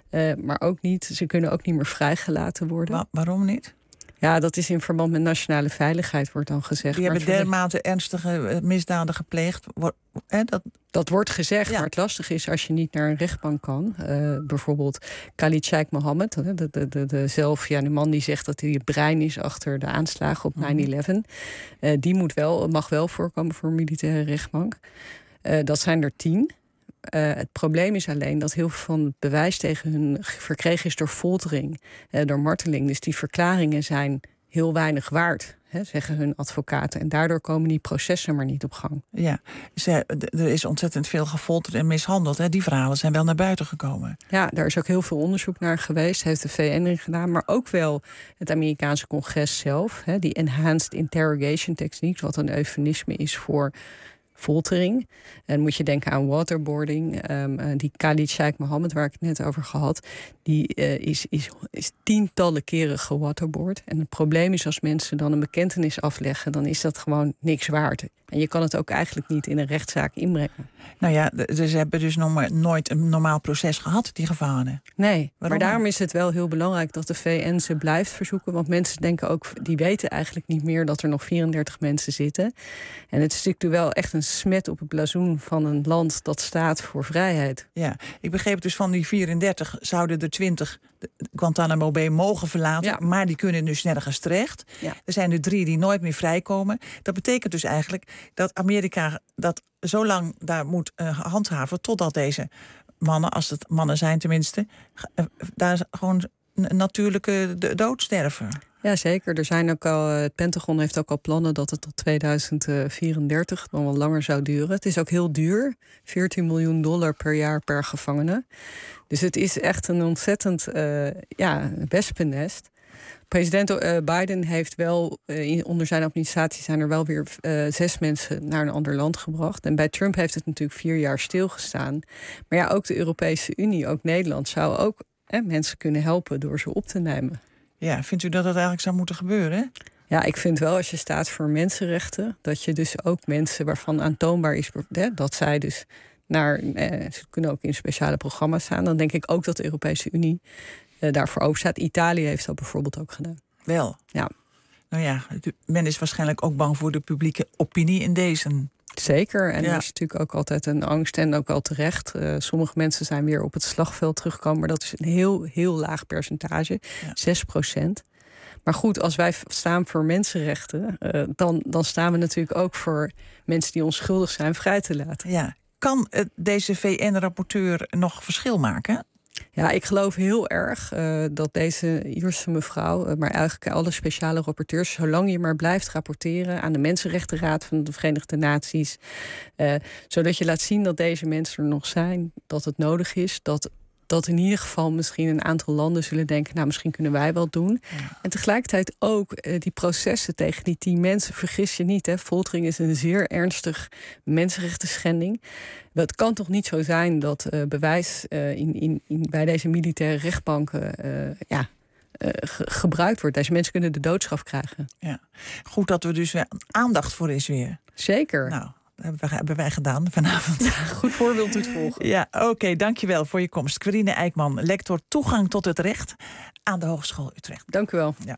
Uh, maar ook niet, ze kunnen ook niet meer vrijgelaten worden. Wa- waarom niet? Ja, dat is in verband met nationale veiligheid, wordt dan gezegd. Die hebben dermate ernstige misdaden gepleegd. Eh, dat... dat wordt gezegd, ja. Maar het lastige is als je niet naar een rechtbank kan. Uh, bijvoorbeeld Khalid Sheikh Mohammed, de, de, de, de, de, zelf, ja, de man die zegt dat hij het brein is achter de aanslagen op nine eleven. Uh, die moet wel, mag wel voorkomen voor een militaire rechtbank. Uh, dat zijn er tien. Uh, het probleem is alleen dat heel veel van het bewijs tegen hun verkregen is door foltering, uh, door marteling. Dus die verklaringen zijn heel weinig waard, hè, zeggen hun advocaten. En daardoor komen die processen maar niet op gang. Ja, ze, er is ontzettend veel gefolterd en mishandeld. Hè? Die verhalen zijn wel naar buiten gekomen. Ja, daar is ook heel veel onderzoek naar geweest. Heeft de V N in gedaan, maar ook wel het Amerikaanse congres zelf. Hè, die Enhanced Interrogation Technique, wat een eufemisme is voor foltering. En moet je denken aan waterboarding. Um, uh, die Khalid Sheikh Mohammed, waar ik het net over gehad, die uh, is, is, is tientallen keren gewaterboard. En het probleem is, als mensen dan een bekentenis afleggen, dan is dat gewoon niks waard. En je kan het ook eigenlijk niet in een rechtszaak inbrengen. Nou ja, ze hebben dus nog maar nooit een normaal proces gehad, die gevangenen. Nee, waarom? Maar daarom is het wel heel belangrijk dat de V N ze blijft verzoeken. Want mensen denken ook, die weten eigenlijk niet meer dat er nog vierendertig mensen zitten. En het is natuurlijk wel echt een smet op het blazoen van een land dat staat voor vrijheid. Ja, ik begreep dus van die vierendertig zouden er twintig Guantanamo Bay mogen verlaten. Ja. Maar die kunnen dus nergens terecht. Ja. Er zijn er drie die nooit meer vrijkomen. Dat betekent dus eigenlijk dat Amerika dat zo lang daar moet uh, handhaven totdat deze mannen, als het mannen zijn tenminste, uh, daar gewoon een natuurlijke dood sterven. Ja, zeker. Er zijn ook al, het Pentagon heeft ook al plannen dat het tot tweeduizend vierendertig dan wel langer zou duren. Het is ook heel duur. veertien miljoen dollar per jaar per gevangene. Dus het is echt een ontzettend uh, ja, wespennest. President uh, Biden heeft wel, uh, onder zijn administratie zijn er wel weer uh, zes mensen naar een ander land gebracht. En bij Trump heeft het natuurlijk vier jaar stilgestaan. Maar ja, ook de Europese Unie, ook Nederland, zou ook eh, mensen kunnen helpen door ze op te nemen. Ja, vindt u dat dat eigenlijk zou moeten gebeuren? Ja, ik vind wel, als je staat voor mensenrechten, dat je dus ook mensen waarvan aantoonbaar is hè, dat zij dus naar, eh, ze kunnen ook in speciale programma's staan, dan denk ik ook dat de Europese Unie uh, daarvoor open staat. Italië heeft dat bijvoorbeeld ook gedaan. Wel? Ja. Nou ja, men is waarschijnlijk ook bang voor de publieke opinie in deze. Zeker, en ja. er is natuurlijk ook altijd een angst en ook al terecht. Uh, sommige mensen zijn weer op het slagveld teruggekomen, maar dat is een heel, heel laag percentage, ja. zes procent. Maar goed, als wij staan voor mensenrechten, uh, dan, dan staan we natuurlijk ook voor mensen die onschuldig zijn vrij te laten. Ja. Kan uh, deze V N-rapporteur nog verschil maken? Ja, ik geloof heel erg uh, dat deze Ierse mevrouw, uh, maar eigenlijk alle speciale rapporteurs, zolang je maar blijft rapporteren aan de Mensenrechtenraad van de Verenigde Naties, uh, zodat je laat zien dat deze mensen er nog zijn, dat het nodig is, dat dat in ieder geval misschien een aantal landen zullen denken, nou, misschien kunnen wij wel doen. Ja. En tegelijkertijd ook uh, die processen tegen die tien mensen, vergis je niet, hè, foltering is een zeer ernstig mensenrechtenschending. Het kan toch niet zo zijn dat uh, bewijs uh, in, in, in, bij deze militaire rechtbanken uh, ja, uh, ge- gebruikt wordt. Deze mensen kunnen de doodstraf krijgen. Ja. Goed dat er dus aandacht voor is weer. Zeker. Nou. Dat hebben wij, hebben wij gedaan vanavond. Ja, goed voorbeeld doet volgen. Ja, oké, okay, dankjewel voor je komst. Quirine Eijkman, lector toegang tot het recht aan de Hogeschool Utrecht. Dank u wel. Ja.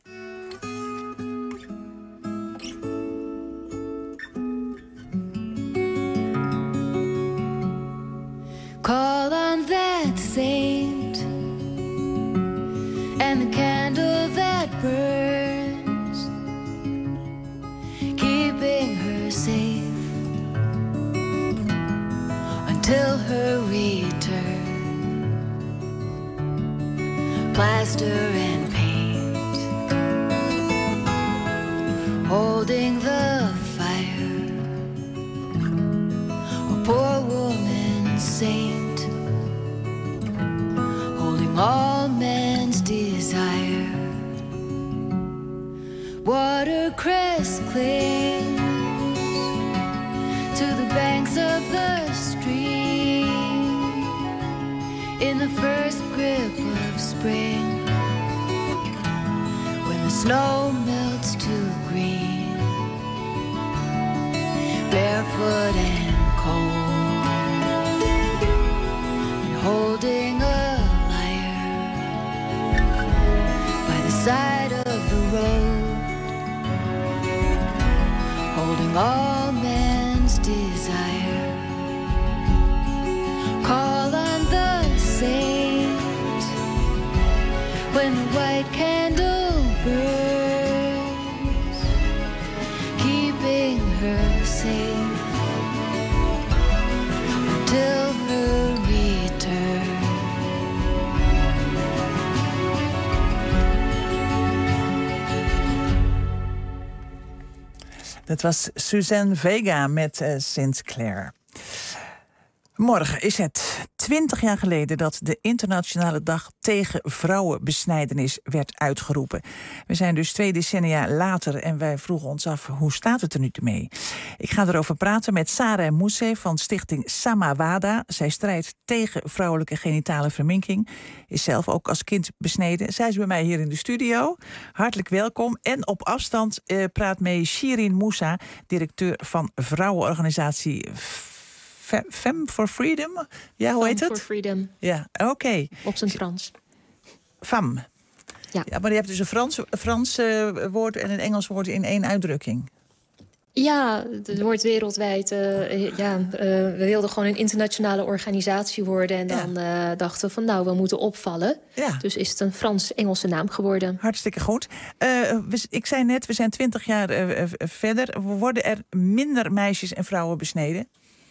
Call on that saint and the candle that burns, keeping her safe till her return. Plaster and paint, holding the fire. A poor woman saint, holding all men's desire. Watercress clings to the banks of the in the first grip of spring, when the snow melts to green, barefoot and cold, and holding a lyre. Dat was Suzanne Vega met uh, Sinclair. Morgen is het twintig jaar geleden dat de Internationale Dag tegen Vrouwenbesnijdenis werd uitgeroepen. We zijn dus twee decennia later en wij vroegen ons af, hoe staat het er nu mee? Ik ga erover praten met Sarah Mousse van stichting Samawada. Zij strijdt tegen vrouwelijke genitale verminking. Is zelf ook als kind besneden. Zij is bij mij hier in de studio. Hartelijk welkom. En op afstand uh, praat mee Shirin Moussa, directeur van vrouwenorganisatie Femme for Freedom? Ja, hoe heet het? Femme for Freedom. Ja, oké. Okay. Op zijn Frans. Femme. Ja. Ja, maar je hebt dus een Frans, een Frans uh, woord en een Engels woord in één uitdrukking. Ja, het wordt wereldwijd. Uh, ja, uh, we wilden gewoon een internationale organisatie worden. En dan ja. uh, dachten we van nou, we moeten opvallen. Ja. Dus is het een Frans-Engelse naam geworden. Hartstikke goed. Uh, we, ik zei net, we zijn twintig jaar uh, uh, verder. Worden er minder meisjes en vrouwen besneden?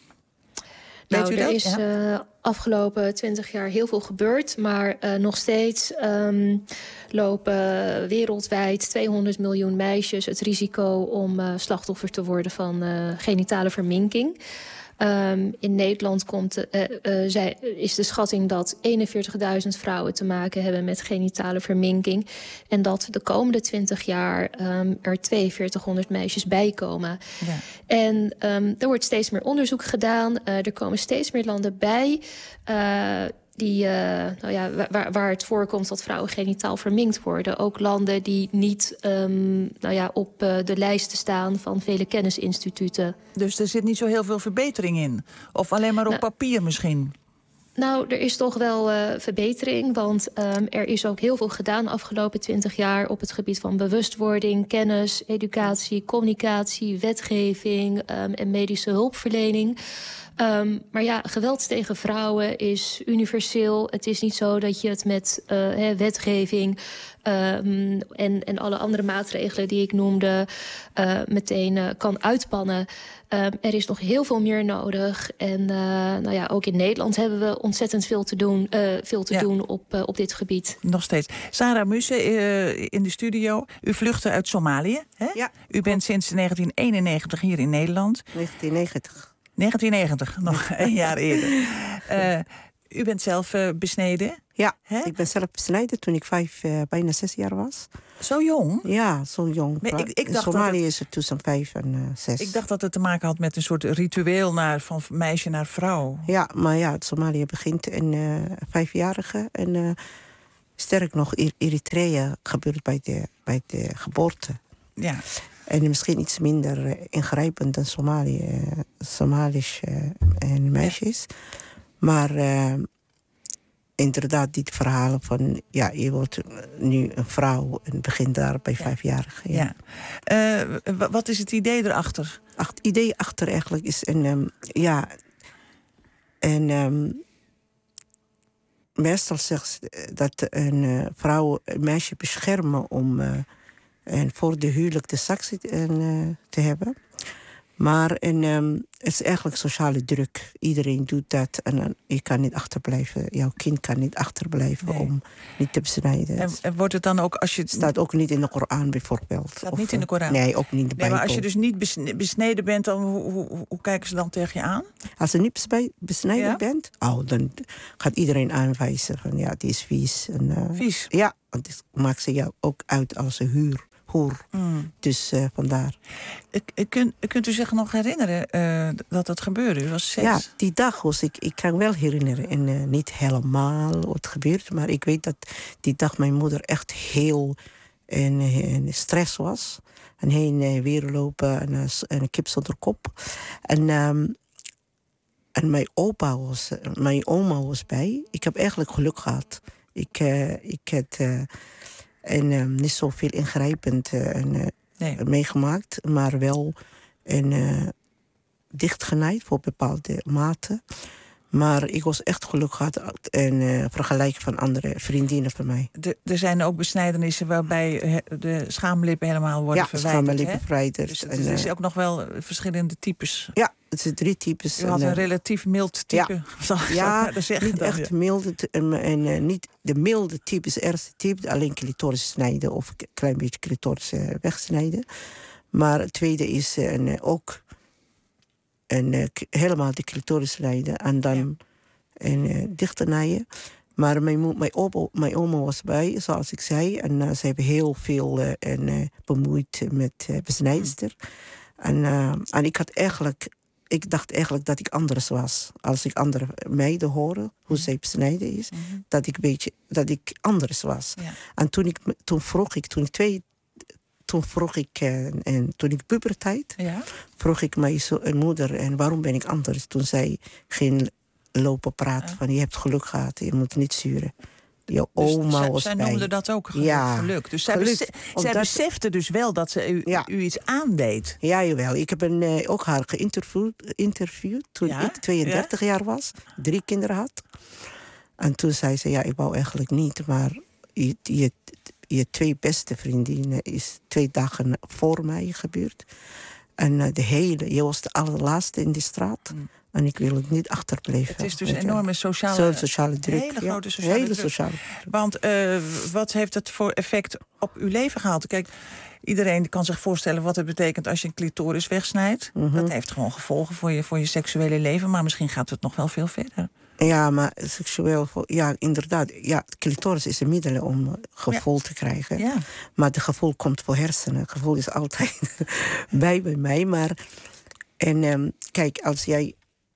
Nou, er is uh, afgelopen twintig jaar heel veel gebeurd. Maar uh, nog steeds um, lopen wereldwijd tweehonderd miljoen meisjes het risico om uh, slachtoffer te worden van uh, genitale verminking. Um, in Nederland komt, uh, uh, zij, is de schatting dat eenenveertigduizend vrouwen te maken hebben met genitale verminking. En dat de komende twintig jaar um, er tweeënveertighonderd meisjes bij komen. Ja. En um, er wordt steeds meer onderzoek gedaan. Uh, er komen steeds meer landen bij. Uh, Die, uh, nou ja, waar, waar het voorkomt dat vrouwen genitaal verminkt worden. Ook landen die niet um, nou ja, op uh, de lijsten staan van vele kennisinstituten. Dus er zit niet zo heel veel verbetering in? Of alleen maar op nou, papier misschien? Nou, er is toch wel uh, verbetering. Want um, er is ook heel veel gedaan de afgelopen twintig jaar op het gebied van bewustwording, kennis, educatie, communicatie, wetgeving um, en medische hulpverlening. Um, maar ja, geweld tegen vrouwen is universeel. Het is niet zo dat je het met uh, hè, wetgeving um, en, en alle andere maatregelen die ik noemde uh, meteen uh, kan uitpannen. Um, er is nog heel veel meer nodig. En uh, nou ja, ook in Nederland hebben we ontzettend veel te doen, uh, veel te ja. doen op, uh, op dit gebied. Nog steeds. Sarah Mousse uh, in de studio. U vluchtte uit Somalië. Hè? Ja. U bent sinds negentien eenennegentig hier in Nederland. negentien negentig. negentien negentig, nog één jaar eerder. Uh, u bent zelf uh, besneden? Ja, Hè? ik ben zelf besneden toen ik vijf, uh, bijna zes jaar was. Zo jong? Ja, zo jong. Maar ik, ik in dacht Somalië dat het, is het tussen vijf en uh, zes. Ik dacht dat het te maken had met een soort ritueel naar, van meisje naar vrouw. Ja, maar ja, Somalië begint in uh, vijfjarige. En uh, sterk nog, Eritrea gebeurt bij de, bij de geboorte. Ja. En misschien iets minder uh, ingrijpend dan Somalië, uh, Somalisch uh, en meisjes. Ja. Maar uh, inderdaad, die verhalen van ja, je wordt nu een vrouw en begint daar bij ja. vijfjarigen. Ja. Ja. Uh, wat is het idee erachter? Ach, het idee achter eigenlijk is een um, ja, en um, meestal zegt ze dat een uh, vrouw een meisje beschermen om uh, en voor de huwelijk de seks uh, te hebben. Maar en, um, het is eigenlijk sociale druk. Iedereen doet dat en uh, je kan niet achterblijven. Jouw kind kan niet achterblijven nee. om niet te besnijden. En, en wordt het dan ook als je... Het staat ook niet in de Koran bijvoorbeeld. Staat niet in de Koran? Nee, ook niet in de Bijbel. Nee, maar als je dus niet besneden bent, dan hoe, hoe, hoe kijken ze dan tegen je aan? Als je niet besneden ja? bent, oh, dan gaat iedereen aanwijzen van ja, die is vies. En, uh, vies? Ja, want het maakt ze jou ook uit als een huur. Hoer. Mm. Dus uh, vandaar. Kunt, kunt u zich nog herinneren uh, dat dat gebeurde? U was zes. Ja, die dag was ik... Ik kan wel herinneren. En uh, niet helemaal wat gebeurde. Maar ik weet dat die dag mijn moeder echt heel in, in stress was. En heen en weer lopen. En, uh, en een kip zonder kop. En, um, en mijn opa was... Mijn oma was bij. Ik heb eigenlijk geluk gehad. Ik, uh, ik had... Uh, En uh, niet zoveel ingrijpend uh, en, uh, nee. meegemaakt, maar wel een, uh, dichtgenaaid voor bepaalde maten. Maar ik was echt gelukkig gehad en uh, vergelijken van andere vriendinnen van mij. De, er zijn ook besnijdenissen waarbij de schaamlippen helemaal worden ja, verwijderd. Ja, schaamlippen verwijderd. Dus het, en, er is ook nog wel verschillende types. Ja, het zijn drie types. U had een relatief mild type, ja, zal ik ja maar zeggen. Niet dan, echt ja. milde. En, en uh, niet de milde type is het eerste type. Alleen clitoris snijden of een klein beetje clitoris uh, wegsnijden. Maar het tweede is uh, ook en, uh, helemaal de clitoris leiden en dan ja. en, uh, dichter naaien. Maar mijn, mo- mijn, opa, mijn oma was bij, zoals ik zei. En uh, ze hebben heel veel uh, en, uh, bemoeid met uh, besnijdster. Mm. En, uh, en ik had eigenlijk... Ik dacht eigenlijk dat ik anders was. Als ik andere meiden hoorde, hoe zij besnijden is... Mm-hmm. dat ik beetje dat ik anders was. Ja. En toen, ik, toen vroeg ik... Toen, twee, toen vroeg ik... Uh, en toen ik puberteit... Ja? vroeg ik mijn zo, uh, moeder... en waarom ben ik anders? Toen zij ging lopen praten... Ja. van je hebt geluk gehad, je moet niet zuren. Je oma dus zij, was zij bij. noemde dat ook geluk. Ja, geluk. Dus zij, geluk. bese- zij dat... besefte dus wel dat ze u, ja. u iets aandeed. Ja, jawel. Ik heb een, uh, ook haar geïnterviewd interviewd toen ja? ik tweeëndertig ja? jaar was. Drie kinderen had. En toen zei ze, ja, ik wou eigenlijk niet. Maar je, je, je twee beste vriendinnen is twee dagen voor mij gebeurd. En uh, de hele, je was de allerlaatste in de straat. Mm. En ik wil het niet achterblijven. Het is dus een enorme sociale, sociale druk. Hele grote ja, sociale hele druk. Sociale druk. Want uh, wat heeft het voor effect op uw leven gehad? Kijk, iedereen kan zich voorstellen wat het betekent als je een clitoris wegsnijdt. Mm-hmm. Dat heeft gewoon gevolgen voor je, voor je seksuele leven. Maar misschien gaat het nog wel veel verder. Ja, maar seksueel... Ja, inderdaad. Ja, clitoris is een middel om gevoel ja. te krijgen. Ja. Maar het gevoel komt voor hersenen. Het gevoel is altijd bij bij mij. Maar... En um, kijk, als jij...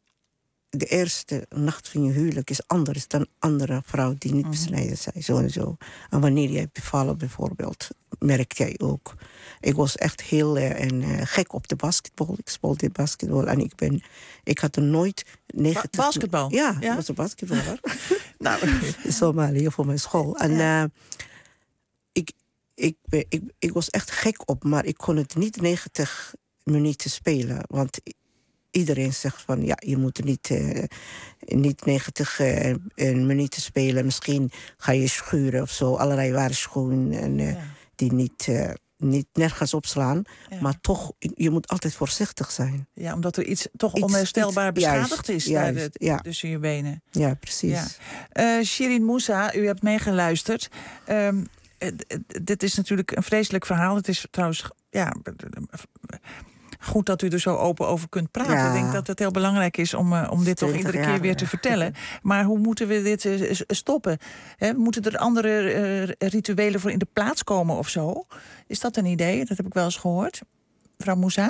De eerste nacht van je huwelijk is anders dan andere vrouwen die niet besneden zijn. Zo en zo. En wanneer jij bevallen bijvoorbeeld, merk jij ook. Ik was echt heel uh, en, uh, gek op de basketbal. Ik speelde basketbal en ik ben... Ik had er nooit... negentig... Ba- basketbal? Ja, ja, ik was een basketballer. nou. In Somalië voor mijn school. En uh, ik, ik, ik, ik, ik was echt gek op, maar ik kon het niet negentig minuten spelen. Want... Iedereen zegt van, ja, je moet niet, uh, niet negentig uh, minuten spelen. Misschien ga je schuren of zo. Allerlei waarschuwingen en, uh, ja. die niet, uh, niet nergens opslaan. Ja. Maar toch, je moet altijd voorzichtig zijn. Ja, omdat er iets toch iets, onherstelbaar iets, beschadigd juist, is juist, daar de, ja. tussen je benen. Ja, precies. Ja. Uh, Shirin Moussa, u hebt meegeluisterd. Um, uh, dit is natuurlijk een vreselijk verhaal. Het is trouwens... ja. Goed dat u er zo open over kunt praten. Ja. Ik denk dat het heel belangrijk is om, uh, om dit toch iedere keer weer te vertellen. Maar hoe moeten we dit uh, stoppen? He, moeten er andere uh, rituelen voor in de plaats komen of zo? Is dat een idee? Dat heb ik wel eens gehoord. Mevrouw Moussa?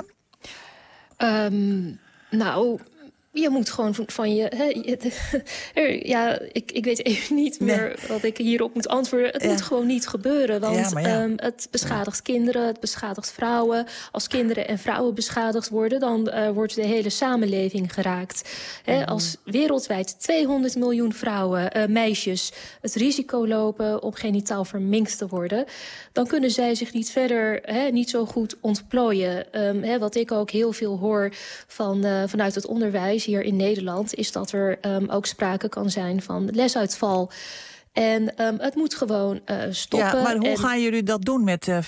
Um, nou... Je moet gewoon van je... Hè, ja, ik, ik weet even niet meer nee. wat ik hierop moet antwoorden. Het ja. moet gewoon niet gebeuren. Want ja, ja. Um, het beschadigt ja. kinderen, het beschadigt vrouwen. Als kinderen en vrouwen beschadigd worden... dan uh, wordt de hele samenleving geraakt. Hè, mm. Als wereldwijd tweehonderd miljoen vrouwen, uh, meisjes... het risico lopen om genitaal verminkt te worden... dan kunnen zij zich niet verder, hè, niet zo goed ontplooien. Um, hè, wat ik ook heel veel hoor van, uh, vanuit het onderwijs... hier in Nederland, is dat er um, ook sprake kan zijn van lesuitval. En um, het moet gewoon uh, stoppen. Ja, maar hoe en... gaan jullie dat doen met uh,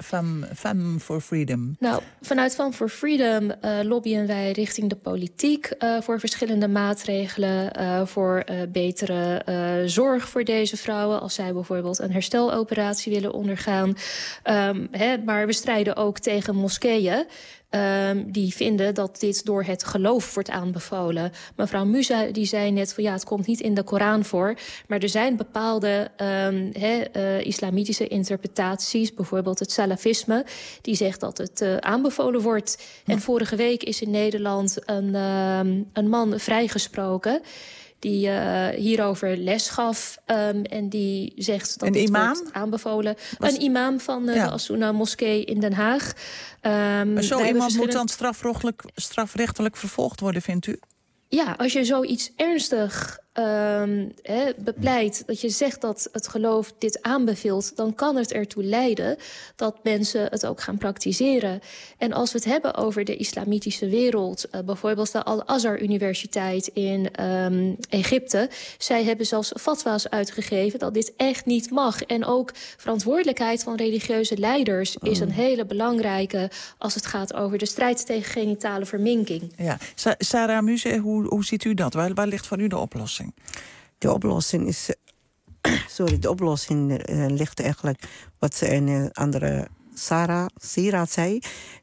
Femme for Freedom? Nou, vanuit Femme for Freedom uh, lobbyen wij richting de politiek... Uh, voor verschillende maatregelen, uh, voor uh, betere uh, zorg voor deze vrouwen... als zij bijvoorbeeld een hersteloperatie willen ondergaan. Um, hè, maar we strijden ook tegen moskeeën... Um, die vinden dat dit door het geloof wordt aanbevolen. Mevrouw Moussa die zei net van ja, het komt niet in de Koran voor. Maar er zijn bepaalde um, he, uh, islamitische interpretaties, bijvoorbeeld het salafisme, die zegt dat het uh, aanbevolen wordt. Ja. En vorige week is in Nederland een, um, een man vrijgesproken die uh, hierover les gaf um, en die zegt dat een dit imam? wordt aanbevolen. Was... Een imam van uh, ja. de Asuna moskee in Den Haag. Um, maar zo iemand verschillende... moet dan strafrechtelijk, strafrechtelijk vervolgd worden, vindt u? Ja, als je zoiets ernstig um, he, bepleit, dat je zegt dat het geloof dit aanbeveelt, dan kan het ertoe leiden dat mensen het ook gaan praktiseren. En als we het hebben over de islamitische wereld, uh, bijvoorbeeld de Al-Azhar Universiteit in um, Egypte, zij hebben zelfs fatwa's uitgegeven dat dit echt niet mag. En ook verantwoordelijkheid van religieuze leiders mm. is een hele belangrijke als het gaat over de strijd tegen genitale verminking. Ja. Sa- Sarah Muse, hoe, hoe ziet u dat? Waar, waar ligt voor u de oplossing? De oplossing is... Sorry, de oplossing uh, ligt eigenlijk... wat een uh, andere Sarah, Sarah zei...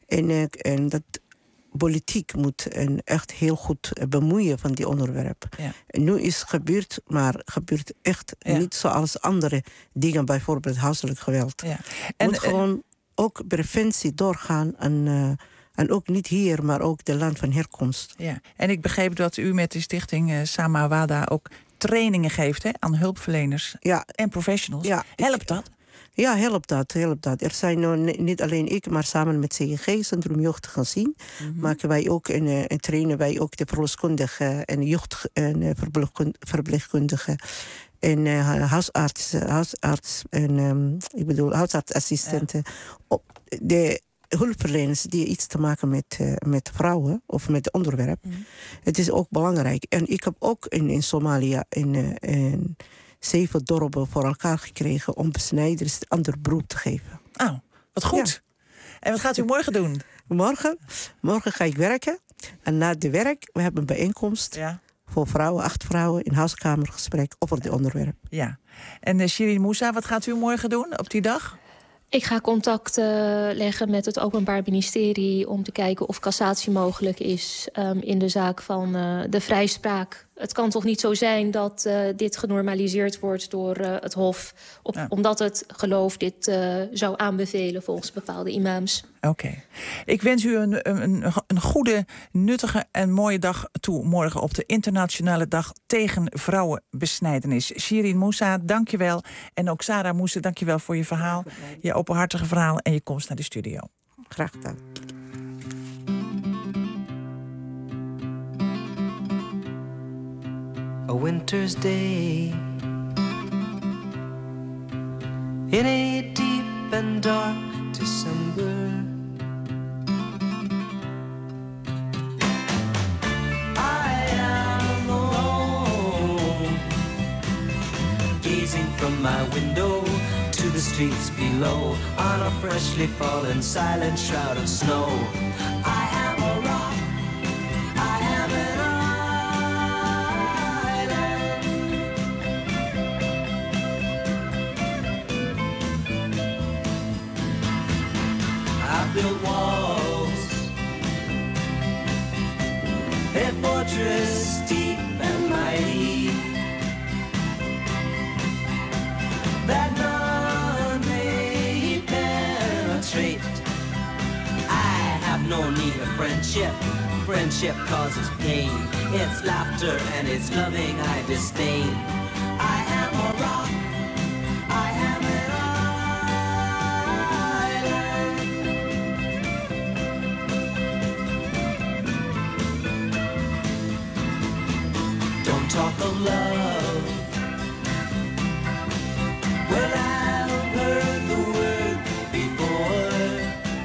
En, uh, en dat politiek moet en echt heel goed bemoeien van die onderwerp. Ja. En nu is het gebeurd, maar gebeurt echt ja. niet zoals andere dingen, bijvoorbeeld huiselijk geweld. Ja. En moet gewoon uh, ook preventie doorgaan en, uh, en ook niet hier, maar ook de land van herkomst. Ja. En ik begreep dat u met de stichting uh, Samawada ook trainingen geeft, hè, aan hulpverleners ja. en professionals. Ja, helpt dat? Ja, helpt dat, helpt dat. Er zijn uh, niet alleen ik, maar samen met C G G, Centrum Jeugd Gezien, mm-hmm. maken wij ook en, uh, en trainen wij ook de verloskundigen en jeugd- en uh, verpleegkundigen en uh, huisarts, huisarts en um, ik bedoel huisartsassistenten. Ja. De hulpverleners die iets te maken met, uh, met vrouwen of met het onderwerp. Mm-hmm. Het is ook belangrijk. En ik heb ook in, in Somalië in, uh, in zeven dorpen voor elkaar gekregen om besnijders een ander beroep te geven. Oh, wat goed. Ja. En wat gaat u morgen doen? Morgen, morgen ga ik werken. En na de werk, we hebben een bijeenkomst ja. voor vrouwen, acht vrouwen, in huiskamergesprek over dit onderwerp. Ja. En uh, Shirin Moussa, wat gaat u morgen doen op die dag? Ik ga contact uh, leggen met het Openbaar Ministerie om te kijken of cassatie mogelijk is um, in de zaak van uh, de vrijspraak. Het kan toch niet zo zijn dat uh, dit genormaliseerd wordt door uh, het Hof, op, ja. omdat het geloof dit uh, zou aanbevelen volgens bepaalde imams. Oké. Okay. Ik wens u een, een, een goede, nuttige en mooie dag toe morgen op de Internationale Dag tegen Vrouwenbesnijdenis. Shirin Moussa, dank je wel. En ook Sarah Moussa, dank je wel voor je verhaal, je openhartige verhalen en je komst naar de studio. Graag gedaan. A winter's day in a deep and dark December, I am alone, gazing from my window to the streets below on a freshly fallen silent shroud of snow. I am a rock, I am an built walls, a fortress deep and mighty, that none may penetrate. I have no need of friendship, friendship causes pain. It's laughter and it's loving I disdain. I am a rock, I am an talk of love. Well, I've heard the word before.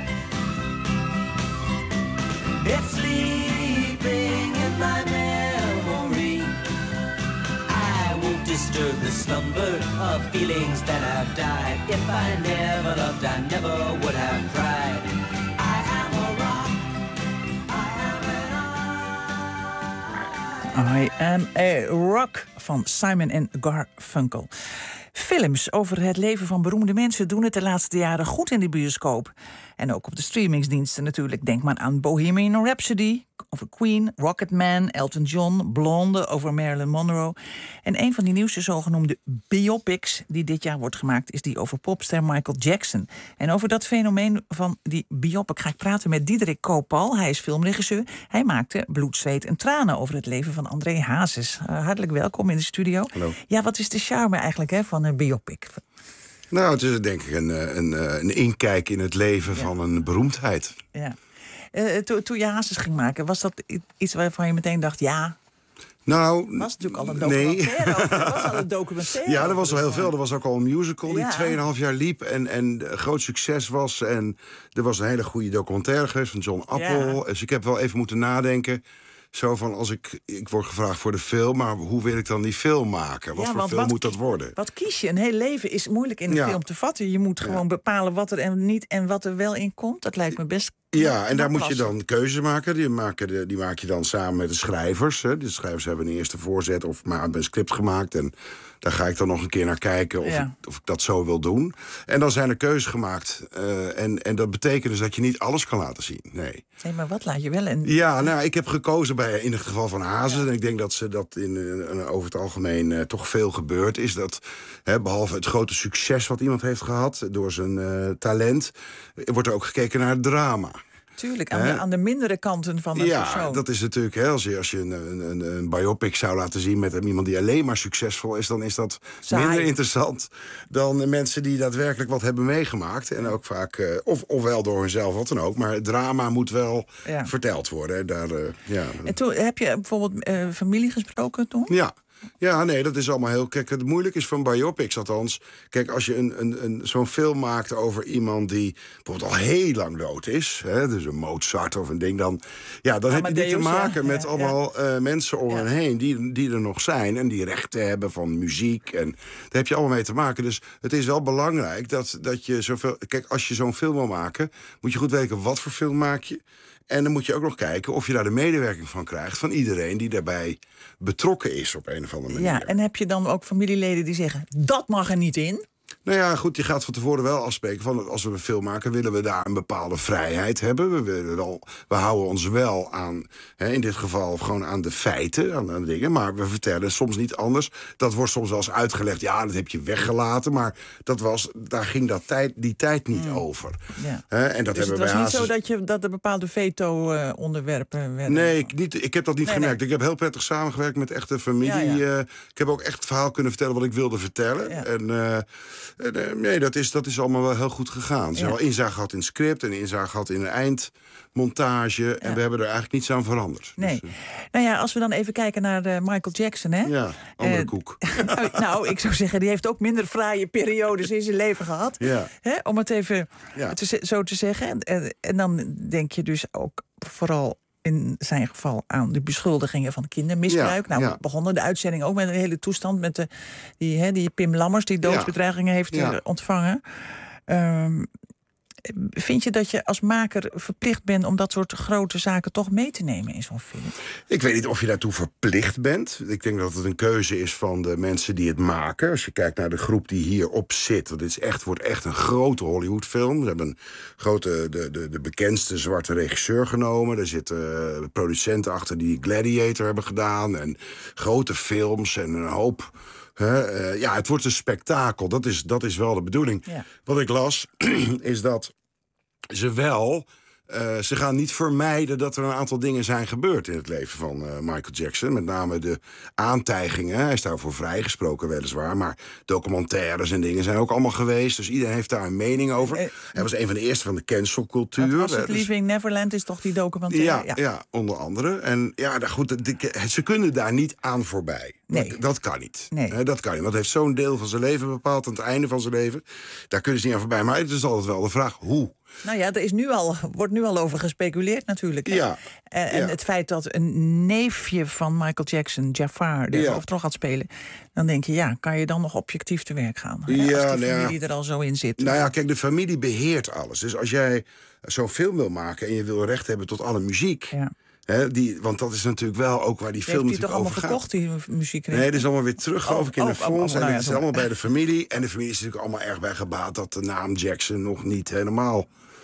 It's sleeping in my memory. I won't disturb the slumber of feelings that have died. If I never loved, I never would have cried. I am a rock. I am a rock van Simon en Garfunkel. Films over het leven van beroemde mensen doen het de laatste jaren goed in de bioscoop. En ook op de streamingsdiensten natuurlijk. Denk maar aan Bohemian Rhapsody over Queen, Rocketman, Elton John, Blonde over Marilyn Monroe. En een van die nieuwste zogenoemde biopics die dit jaar wordt gemaakt is die over popster Michael Jackson. En over dat fenomeen van die biopic ga ik praten met Diederik Koopal. Hij is filmregisseur. Hij maakte Bloed, Zweet en Tranen over het leven van André Hazes. Uh, hartelijk welkom in de studio. Hallo. Ja, wat is de charme eigenlijk hè, van een biopic? Nou, het is denk ik een, een, een inkijk in het leven ja. van een beroemdheid. Ja. Uh, to, toen je Hazes ging maken, was dat iets waarvan je meteen dacht, ja... Nou, was natuurlijk al een documentaire nee. over. Er was al een documentaire. Ja, er was al heel veel. Er was ook al een musical die ja. tweeënhalf jaar liep en, en groot succes was. En er was een hele goede documentaire geweest van John Appel. Ja. Dus ik heb wel even moeten nadenken. Zo van, als ik, ik word gevraagd voor de film, maar hoe wil ik dan die film maken? Wat ja, voor film wat, moet dat worden? Wat kies je? Een heel leven is moeilijk in een ja. film te vatten. Je moet gewoon ja. bepalen wat er en niet en wat er wel in komt. Dat lijkt me best Ja, en daar moet je dan keuzes maken. Die, maken de, die maak je dan samen met de schrijvers. Hè. De schrijvers hebben een eerste voorzet of maar een script gemaakt. En daar ga ik dan nog een keer naar kijken of, Ja. ik, of ik dat zo wil doen. En dan zijn er keuzes gemaakt. Uh, en, en dat betekent dus dat je niet alles kan laten zien. Nee. Nee, maar wat laat je wel? En... Ja, nou, ik heb gekozen bij, in het geval van Hazen. Ja. En ik denk dat ze dat in, uh, over het algemeen uh, toch veel gebeurd is. Dat, hè, behalve het grote succes wat iemand heeft gehad door zijn uh, talent, wordt er ook gekeken naar het drama. Tuurlijk, aan de, aan de mindere kanten van een ja, persoon. Ja, dat is natuurlijk, hè, als je, als je een, een, een biopic zou laten zien met iemand die alleen maar succesvol is, dan is dat Saai. minder interessant dan mensen die daadwerkelijk wat hebben meegemaakt. En ook vaak, uh, of, ofwel door hunzelf, wat dan ook. Maar het drama moet wel ja. verteld worden. Daar, uh, ja. En toen heb je bijvoorbeeld uh, familie gesproken toen? Ja. Ja, nee, dat is allemaal heel... Kijk, het moeilijk is van biopics althans. Kijk, als je een, een, een, zo'n film maakt over iemand die bijvoorbeeld al heel lang dood is, hè, dus een Mozart of een ding, dan, ja, dan heb je dit te maken ja, met ja, allemaal ja. Uh, mensen om ja. hen heen die, die er nog zijn en die rechten hebben van muziek. En daar heb je allemaal mee te maken. Dus het is wel belangrijk dat, dat je zoveel... Kijk, als je zo'n film wil maken, moet je goed weten wat voor film maak je. En dan moet je ook nog kijken of je daar de medewerking van krijgt van iedereen die daarbij betrokken is op een of andere manier. Ja, en heb je dan ook familieleden die zeggen, dat mag er niet in? Nou ja, goed, je gaat van tevoren wel afspreken van als we een film maken, willen we daar een bepaalde vrijheid hebben. We, willen wel, we houden ons wel aan, hè, in dit geval gewoon aan de feiten, aan, aan de dingen. Maar we vertellen soms niet anders. Dat wordt soms wel eens uitgelegd, ja, dat heb je weggelaten. Maar dat was, daar ging dat tijd, die tijd niet mm. over. Ja. Hè, en dat dus hebben het was niet zo dat, je, dat er bepaalde veto-onderwerpen uh, werden? Nee, ik, niet, ik heb dat niet nee, gemerkt. Nee. Ik heb heel prettig samengewerkt met echte familie. Ja, ja. Uh, ik heb ook echt het verhaal kunnen vertellen wat ik wilde vertellen. Ja. En... Uh, Nee, dat is, dat is allemaal wel heel goed gegaan. Ze hebben ja. inzage gehad in het script en inzage gehad in de eindmontage. Ja. En we hebben er eigenlijk niets aan veranderd. Nee. Dus, uh... Nou ja, als we dan even kijken naar uh, Michael Jackson, hè? Ja, andere uh, koek. nou, nou, ik zou zeggen, die heeft ook minder fraaie periodes in zijn leven gehad. Ja. Hè? Om het even ja. te, zo te zeggen. En, en dan denk je dus ook vooral in zijn geval aan de beschuldigingen van kindermisbruik. Ja, nou, ja. we begonnen de uitzending ook met een hele toestand met de, die, hè, die Pim Lammers, die doodsbedreigingen heeft ja. ontvangen. Um, vind je dat je als maker verplicht bent om dat soort grote zaken toch mee te nemen in zo'n film? Ik weet niet of je daartoe verplicht bent. Ik denk dat het een keuze is van de mensen die het maken. Als je kijkt naar de groep die hierop zit. Want dit is echt, wordt echt een grote Hollywoodfilm. Ze hebben een grote, de, de, de bekendste zwarte regisseur genomen. Er zitten uh, producenten achter die Gladiator hebben gedaan. En grote films en een hoop... Uh, uh, ja, het wordt een spektakel. Dat is, dat is wel de bedoeling. Ja. Wat ik las, is dat ze wel... Uh, ze gaan niet vermijden dat er een aantal dingen zijn gebeurd in het leven van uh, Michael Jackson. Met name de aantijgingen. Hij is daarvoor vrijgesproken weliswaar. Maar documentaires en dingen zijn ook allemaal geweest. Dus iedereen heeft daar een mening over. Uh, Hij was een van de eerste van de cancelcultuur. Was het dus... Leaving Neverland is toch die documentaire? Ja, ja. ja onder andere. En ja, goed, de, de, ze kunnen daar niet aan voorbij. Nee. Dat, dat kan niet. Nee. He, dat kan niet. Want hij heeft zo'n deel van zijn leven bepaald. Aan het einde van zijn leven. Daar kunnen ze niet aan voorbij. Maar het is altijd wel de vraag, hoe? Nou ja, er is nu al, wordt nu al over gespeculeerd natuurlijk. Hè? Ja. En, en ja. het feit dat een neefje van Michael Jackson, Jafar, de ja. hoofdrol gaat spelen... dan denk je, ja, kan je dan nog objectief te werk gaan? Hè? Ja, als die nou familie ja. er al zo in zit. Nou ja, kijk, de familie beheert alles. Dus als jij zo'n film wil maken en je wil recht hebben tot alle muziek... Ja. He, die, want dat is natuurlijk wel ook waar die film natuurlijk over gaat. Heeft die toch allemaal verkocht, die muziek? Nee, dat is allemaal weer terug, geloof ik, in oh, een fonds. Oh, oh, en nou het ja, is allemaal bij de familie. En de familie is natuurlijk allemaal erg bij gebaat... dat de naam Jackson nog niet helemaal...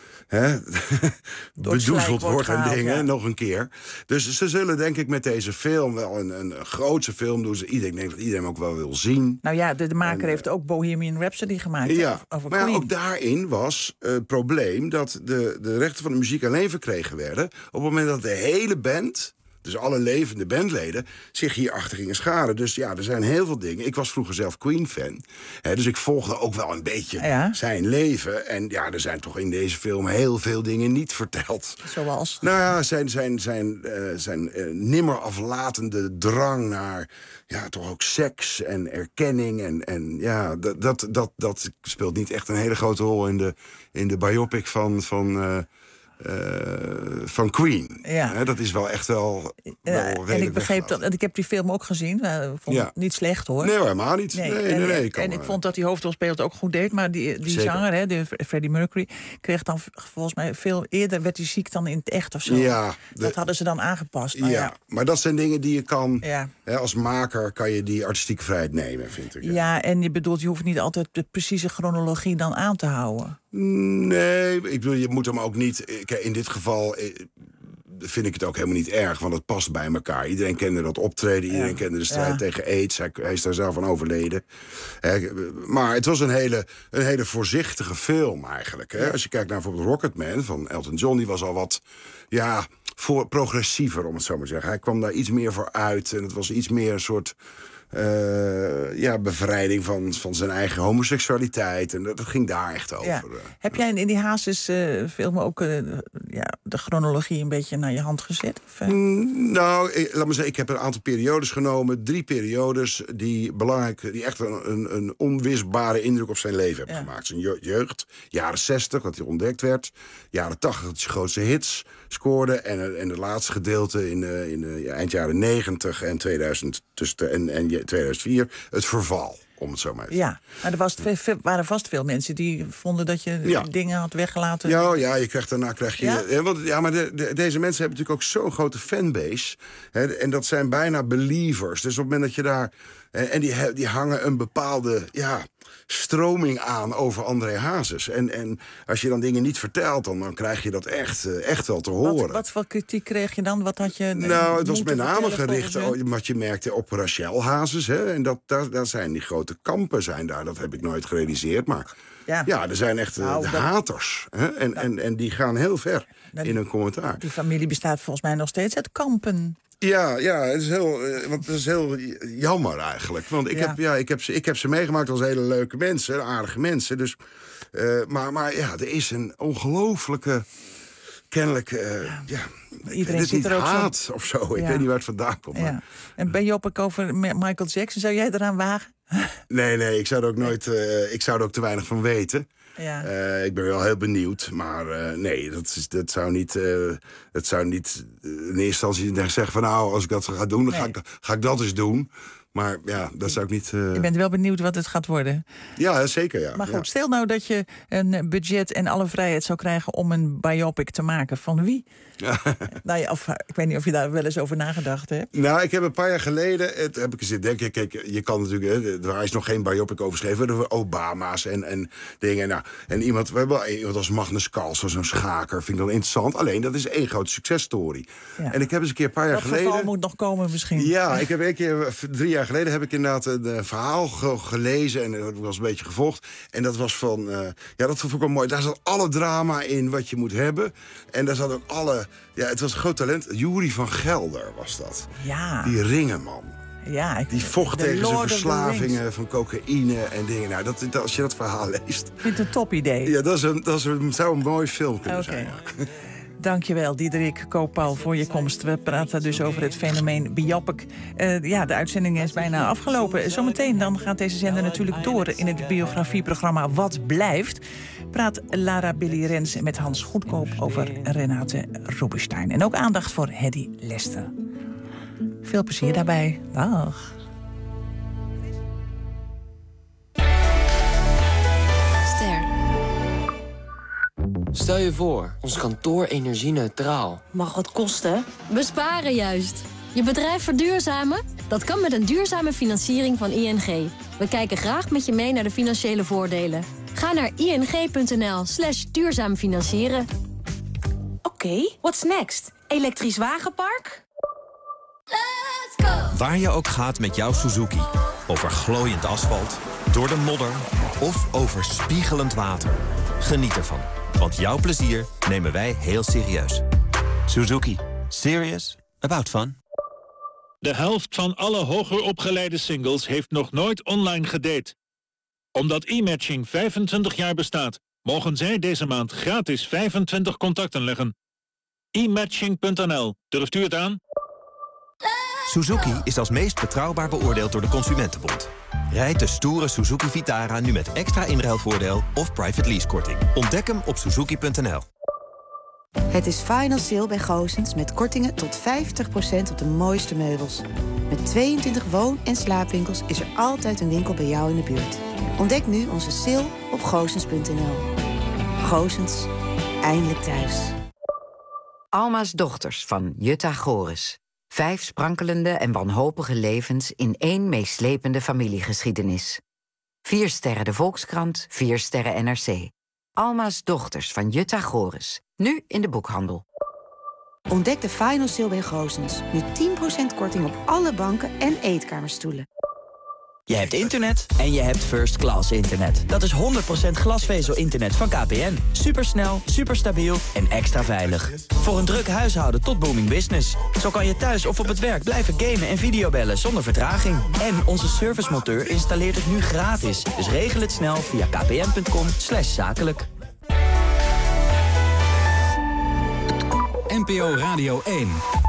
bedoezeld wordt en dingen, ja. nog een keer. Dus ze zullen denk ik met deze film wel een, een, een grootse film doen. Iedereen denkt dat iedereen hem ook wel wil zien. Nou ja, de, de maker en, heeft ook Bohemian Rhapsody gemaakt. Ja, over maar Queen. Ja, ook daarin was het uh, probleem dat de, de rechten van de muziek alleen verkregen werden... op het moment dat de hele band... dus alle levende bandleden zich hierachter gingen scharen. Dus ja, er zijn heel veel dingen. Ik was vroeger zelf Queen-fan. Hè, dus ik volgde ook wel een beetje ja. zijn leven. En ja, er zijn toch in deze film heel veel dingen niet verteld. Zoals? Nou ja, zijn, zijn, zijn, uh, zijn uh, nimmer aflatende drang naar... ja, toch ook seks en erkenning. En, en ja, dat, dat, dat, dat speelt niet echt een hele grote rol... in de, in de biopic van... van uh, Uh, van Queen. Ja. He, dat is wel echt wel, wel uh, En ik begreep dat, ik heb die film ook gezien. Uh, vond ja. het niet slecht, hoor. Nee, helemaal niet. Nee, nee, en, nee, nee, en, kan en ik vond dat die hoofdrolspeler ook goed deed. Maar die, die zanger, hè, de Freddie Mercury, kreeg dan volgens mij veel eerder, werd hij ziek dan in het echt of zo. Ja, de, dat hadden ze dan aangepast. Ja, ja, maar dat zijn dingen die je kan, ja. hè, als maker kan je die artistieke vrijheid nemen, vind ik. Ja, ja, en je bedoelt, je hoeft niet altijd de precieze chronologie dan aan te houden. Nee, ik bedoel, je moet hem ook niet... Kijk, in dit geval vind ik het ook helemaal niet erg, want het past bij elkaar. Iedereen kende dat optreden, iedereen ja. kende de strijd ja. tegen AIDS. Hij, hij is daar zelf aan overleden. He, maar het was een hele, een hele voorzichtige film eigenlijk. Hè? Ja. Als je kijkt naar bijvoorbeeld Rocketman van Elton John, die was al wat... ja, voor progressiever, om het zo maar te zeggen. Hij kwam daar iets meer voor uit en het was iets meer een soort... Uh, ja, bevrijding van, van zijn eigen homoseksualiteit. En dat, dat ging daar echt over. Ja. Heb jij in die Hazes uh, film ook uh, ja, de chronologie een beetje naar je hand gezet? Of, uh? mm, nou, ik, laat me zeggen, ik heb een aantal periodes genomen. Drie periodes die belangrijk, die echt een, een, een onwisbare indruk op zijn leven hebben ja. gemaakt. Zijn je, jeugd, jaren zestig, dat hij ontdekt werd. Jaren tachtig, dat hij zijn grootste hits scoorde. En, en het laatste gedeelte in, uh, in uh, ja, eind jaren negentig en tweeduizend tussen en, en tweeduizend vier, het verval, om het zo maar te zeggen. Ja, maar er was, waren vast veel mensen die vonden dat je ja. dingen had weggelaten. Ja, ja, je krijgt, daarna krijg je... Ja, ja, want, ja maar de, de, deze mensen hebben natuurlijk ook zo'n grote fanbase. Hè, en dat zijn bijna believers. Dus op het moment dat je daar... En die, die hangen een bepaalde... ja, stroming aan over André Hazes. En, en als je dan dingen niet vertelt, dan, dan krijg je dat echt, echt wel te horen. Wat, wat voor kritiek kreeg je dan? Wat had je nou, het was met name gericht, wat je merkte, op Rachel Hazes. Hè? En dat, daar, daar zijn die grote kampen zijn daar. Dat heb ik nooit gerealiseerd, maar... Ja, ja er zijn echt nou, de dat... haters. Hè? En, ja. en, en die gaan heel ver nou, in hun commentaar. Die familie bestaat volgens mij nog steeds uit kampen. Ja, ja, het is heel, want het is heel jammer eigenlijk. Want ik, ja. Heb, ja, ik, heb ze, ik heb ze meegemaakt als hele leuke mensen, aardige mensen. Dus, uh, maar, maar ja, er is een ongelooflijke, kennelijk, uh, ja, iedereen dit zit niet er ook haat zo... of zo. Ik ja. weet niet waar het vandaan komt. Ja. Maar... En ben je op ik over Michael Jackson, zou jij eraan wagen? Nee, nee, ik zou er ook nooit, uh, ik zou er ook te weinig van weten. Ja. Uh, ik ben wel heel benieuwd, maar uh, nee, dat, is, dat zou niet, uh, dat zou niet uh, in eerste instantie zeggen van nou, als ik dat ga doen, dan nee. ga, ik, ga ik dat eens doen. Maar ja, dat zou ik niet... Uh... Je bent wel benieuwd wat het gaat worden. Ja, zeker, ja. Maar goed, ja. stel nou dat je een budget en alle vrijheid zou krijgen om een biopic te maken. Van wie? Ja. Nou ja, of, ik weet niet of je daar wel eens over nagedacht hebt. Nou, ik heb een paar jaar geleden, het heb ik eens denken, kijk, je kan natuurlijk, er is nog geen biopic over geschreven, over Obama's en, en dingen. Nou, en iemand, we hebben iemand als Magnus Carlsen, zo'n schaker, vind ik dan interessant. Alleen, dat is één grote successtory. Ja. En ik heb eens een keer een paar jaar dat geleden... Dat geval moet nog komen misschien. Ja, ik heb een keer, drie jaar geleden heb ik inderdaad een uh, verhaal ge gelezen en dat was een beetje gevolgd. En dat was van, uh, ja, dat vond ik wel mooi. Daar zat alle drama in wat je moet hebben. En daar zat ook alle, ja, het was een groot talent. Juri van Gelder was dat. Ja. Die ringenman. Ja, ik, die vocht tegen zijn verslavingen van cocaïne en dingen. Nou, dat, dat, als je dat verhaal leest... Ik vind het een top idee. Ja, dat, is een, dat is een, zou een mooi film kunnen okay. zijn. Ja. Dankjewel, Diederik Koopal, voor je komst. We praten dus over het fenomeen biopic. Uh, ja, de uitzending is bijna afgelopen. Zometeen dan gaat deze zender natuurlijk door in het biografieprogramma Wat Blijft. Praat Lara Billy Rens met Hans Goedkoop over Renate Rubinstein. En ook aandacht voor Hedy Lester. Veel plezier daarbij. Dag. Stel je voor, ons kantoor energie-neutraal. Mag wat kosten? Besparen juist. Je bedrijf verduurzamen? Dat kan met een duurzame financiering van I N G. We kijken graag met je mee naar de financiële voordelen. Ga naar ing.nl slash duurzaam financieren. Oké, okay, what's next? Elektrisch wagenpark? Let's go! Waar je ook gaat met jouw Suzuki. Over glooiend asfalt, door de modder of over spiegelend water. Geniet ervan. Want jouw plezier nemen wij heel serieus. Suzuki. Serious about fun. De helft van alle hoger opgeleide singles heeft nog nooit online gedate. Omdat e-matching vijfentwintig jaar bestaat, mogen zij deze maand gratis vijfentwintig contacten leggen. e matching punt n l. Durft u het aan? Suzuki is als meest betrouwbaar beoordeeld door de Consumentenbond. Rijd de stoere Suzuki Vitara nu met extra inruilvoordeel of private leasekorting. Ontdek hem op suzuki punt n l. Het is final sale bij Goossens met kortingen tot vijftig procent op de mooiste meubels. Met tweeëntwintig woon- en slaapwinkels is er altijd een winkel bij jou in de buurt. Ontdek nu onze sale op goossens punt n l. Goossens, eindelijk thuis. Alma's dochters van Jutta Goris. Vijf sprankelende en wanhopige levens in één meeslepende familiegeschiedenis. Vier sterren de Volkskrant, vier sterren N R C. Alma's dochters van Jutta Goris. Nu in de boekhandel. Ontdek de final sale bij Goossens. Nu tien procent korting op alle banken en eetkamerstoelen. Je hebt internet en je hebt first class internet. Dat is honderd procent glasvezel-internet van K P N. Supersnel, superstabiel en extra veilig. Voor een druk huishouden tot booming business. Zo kan je thuis of op het werk blijven gamen en videobellen zonder vertraging. En onze servicemonteur installeert het nu gratis. Dus regel het snel via kpn.com slash zakelijk. N P O Radio één.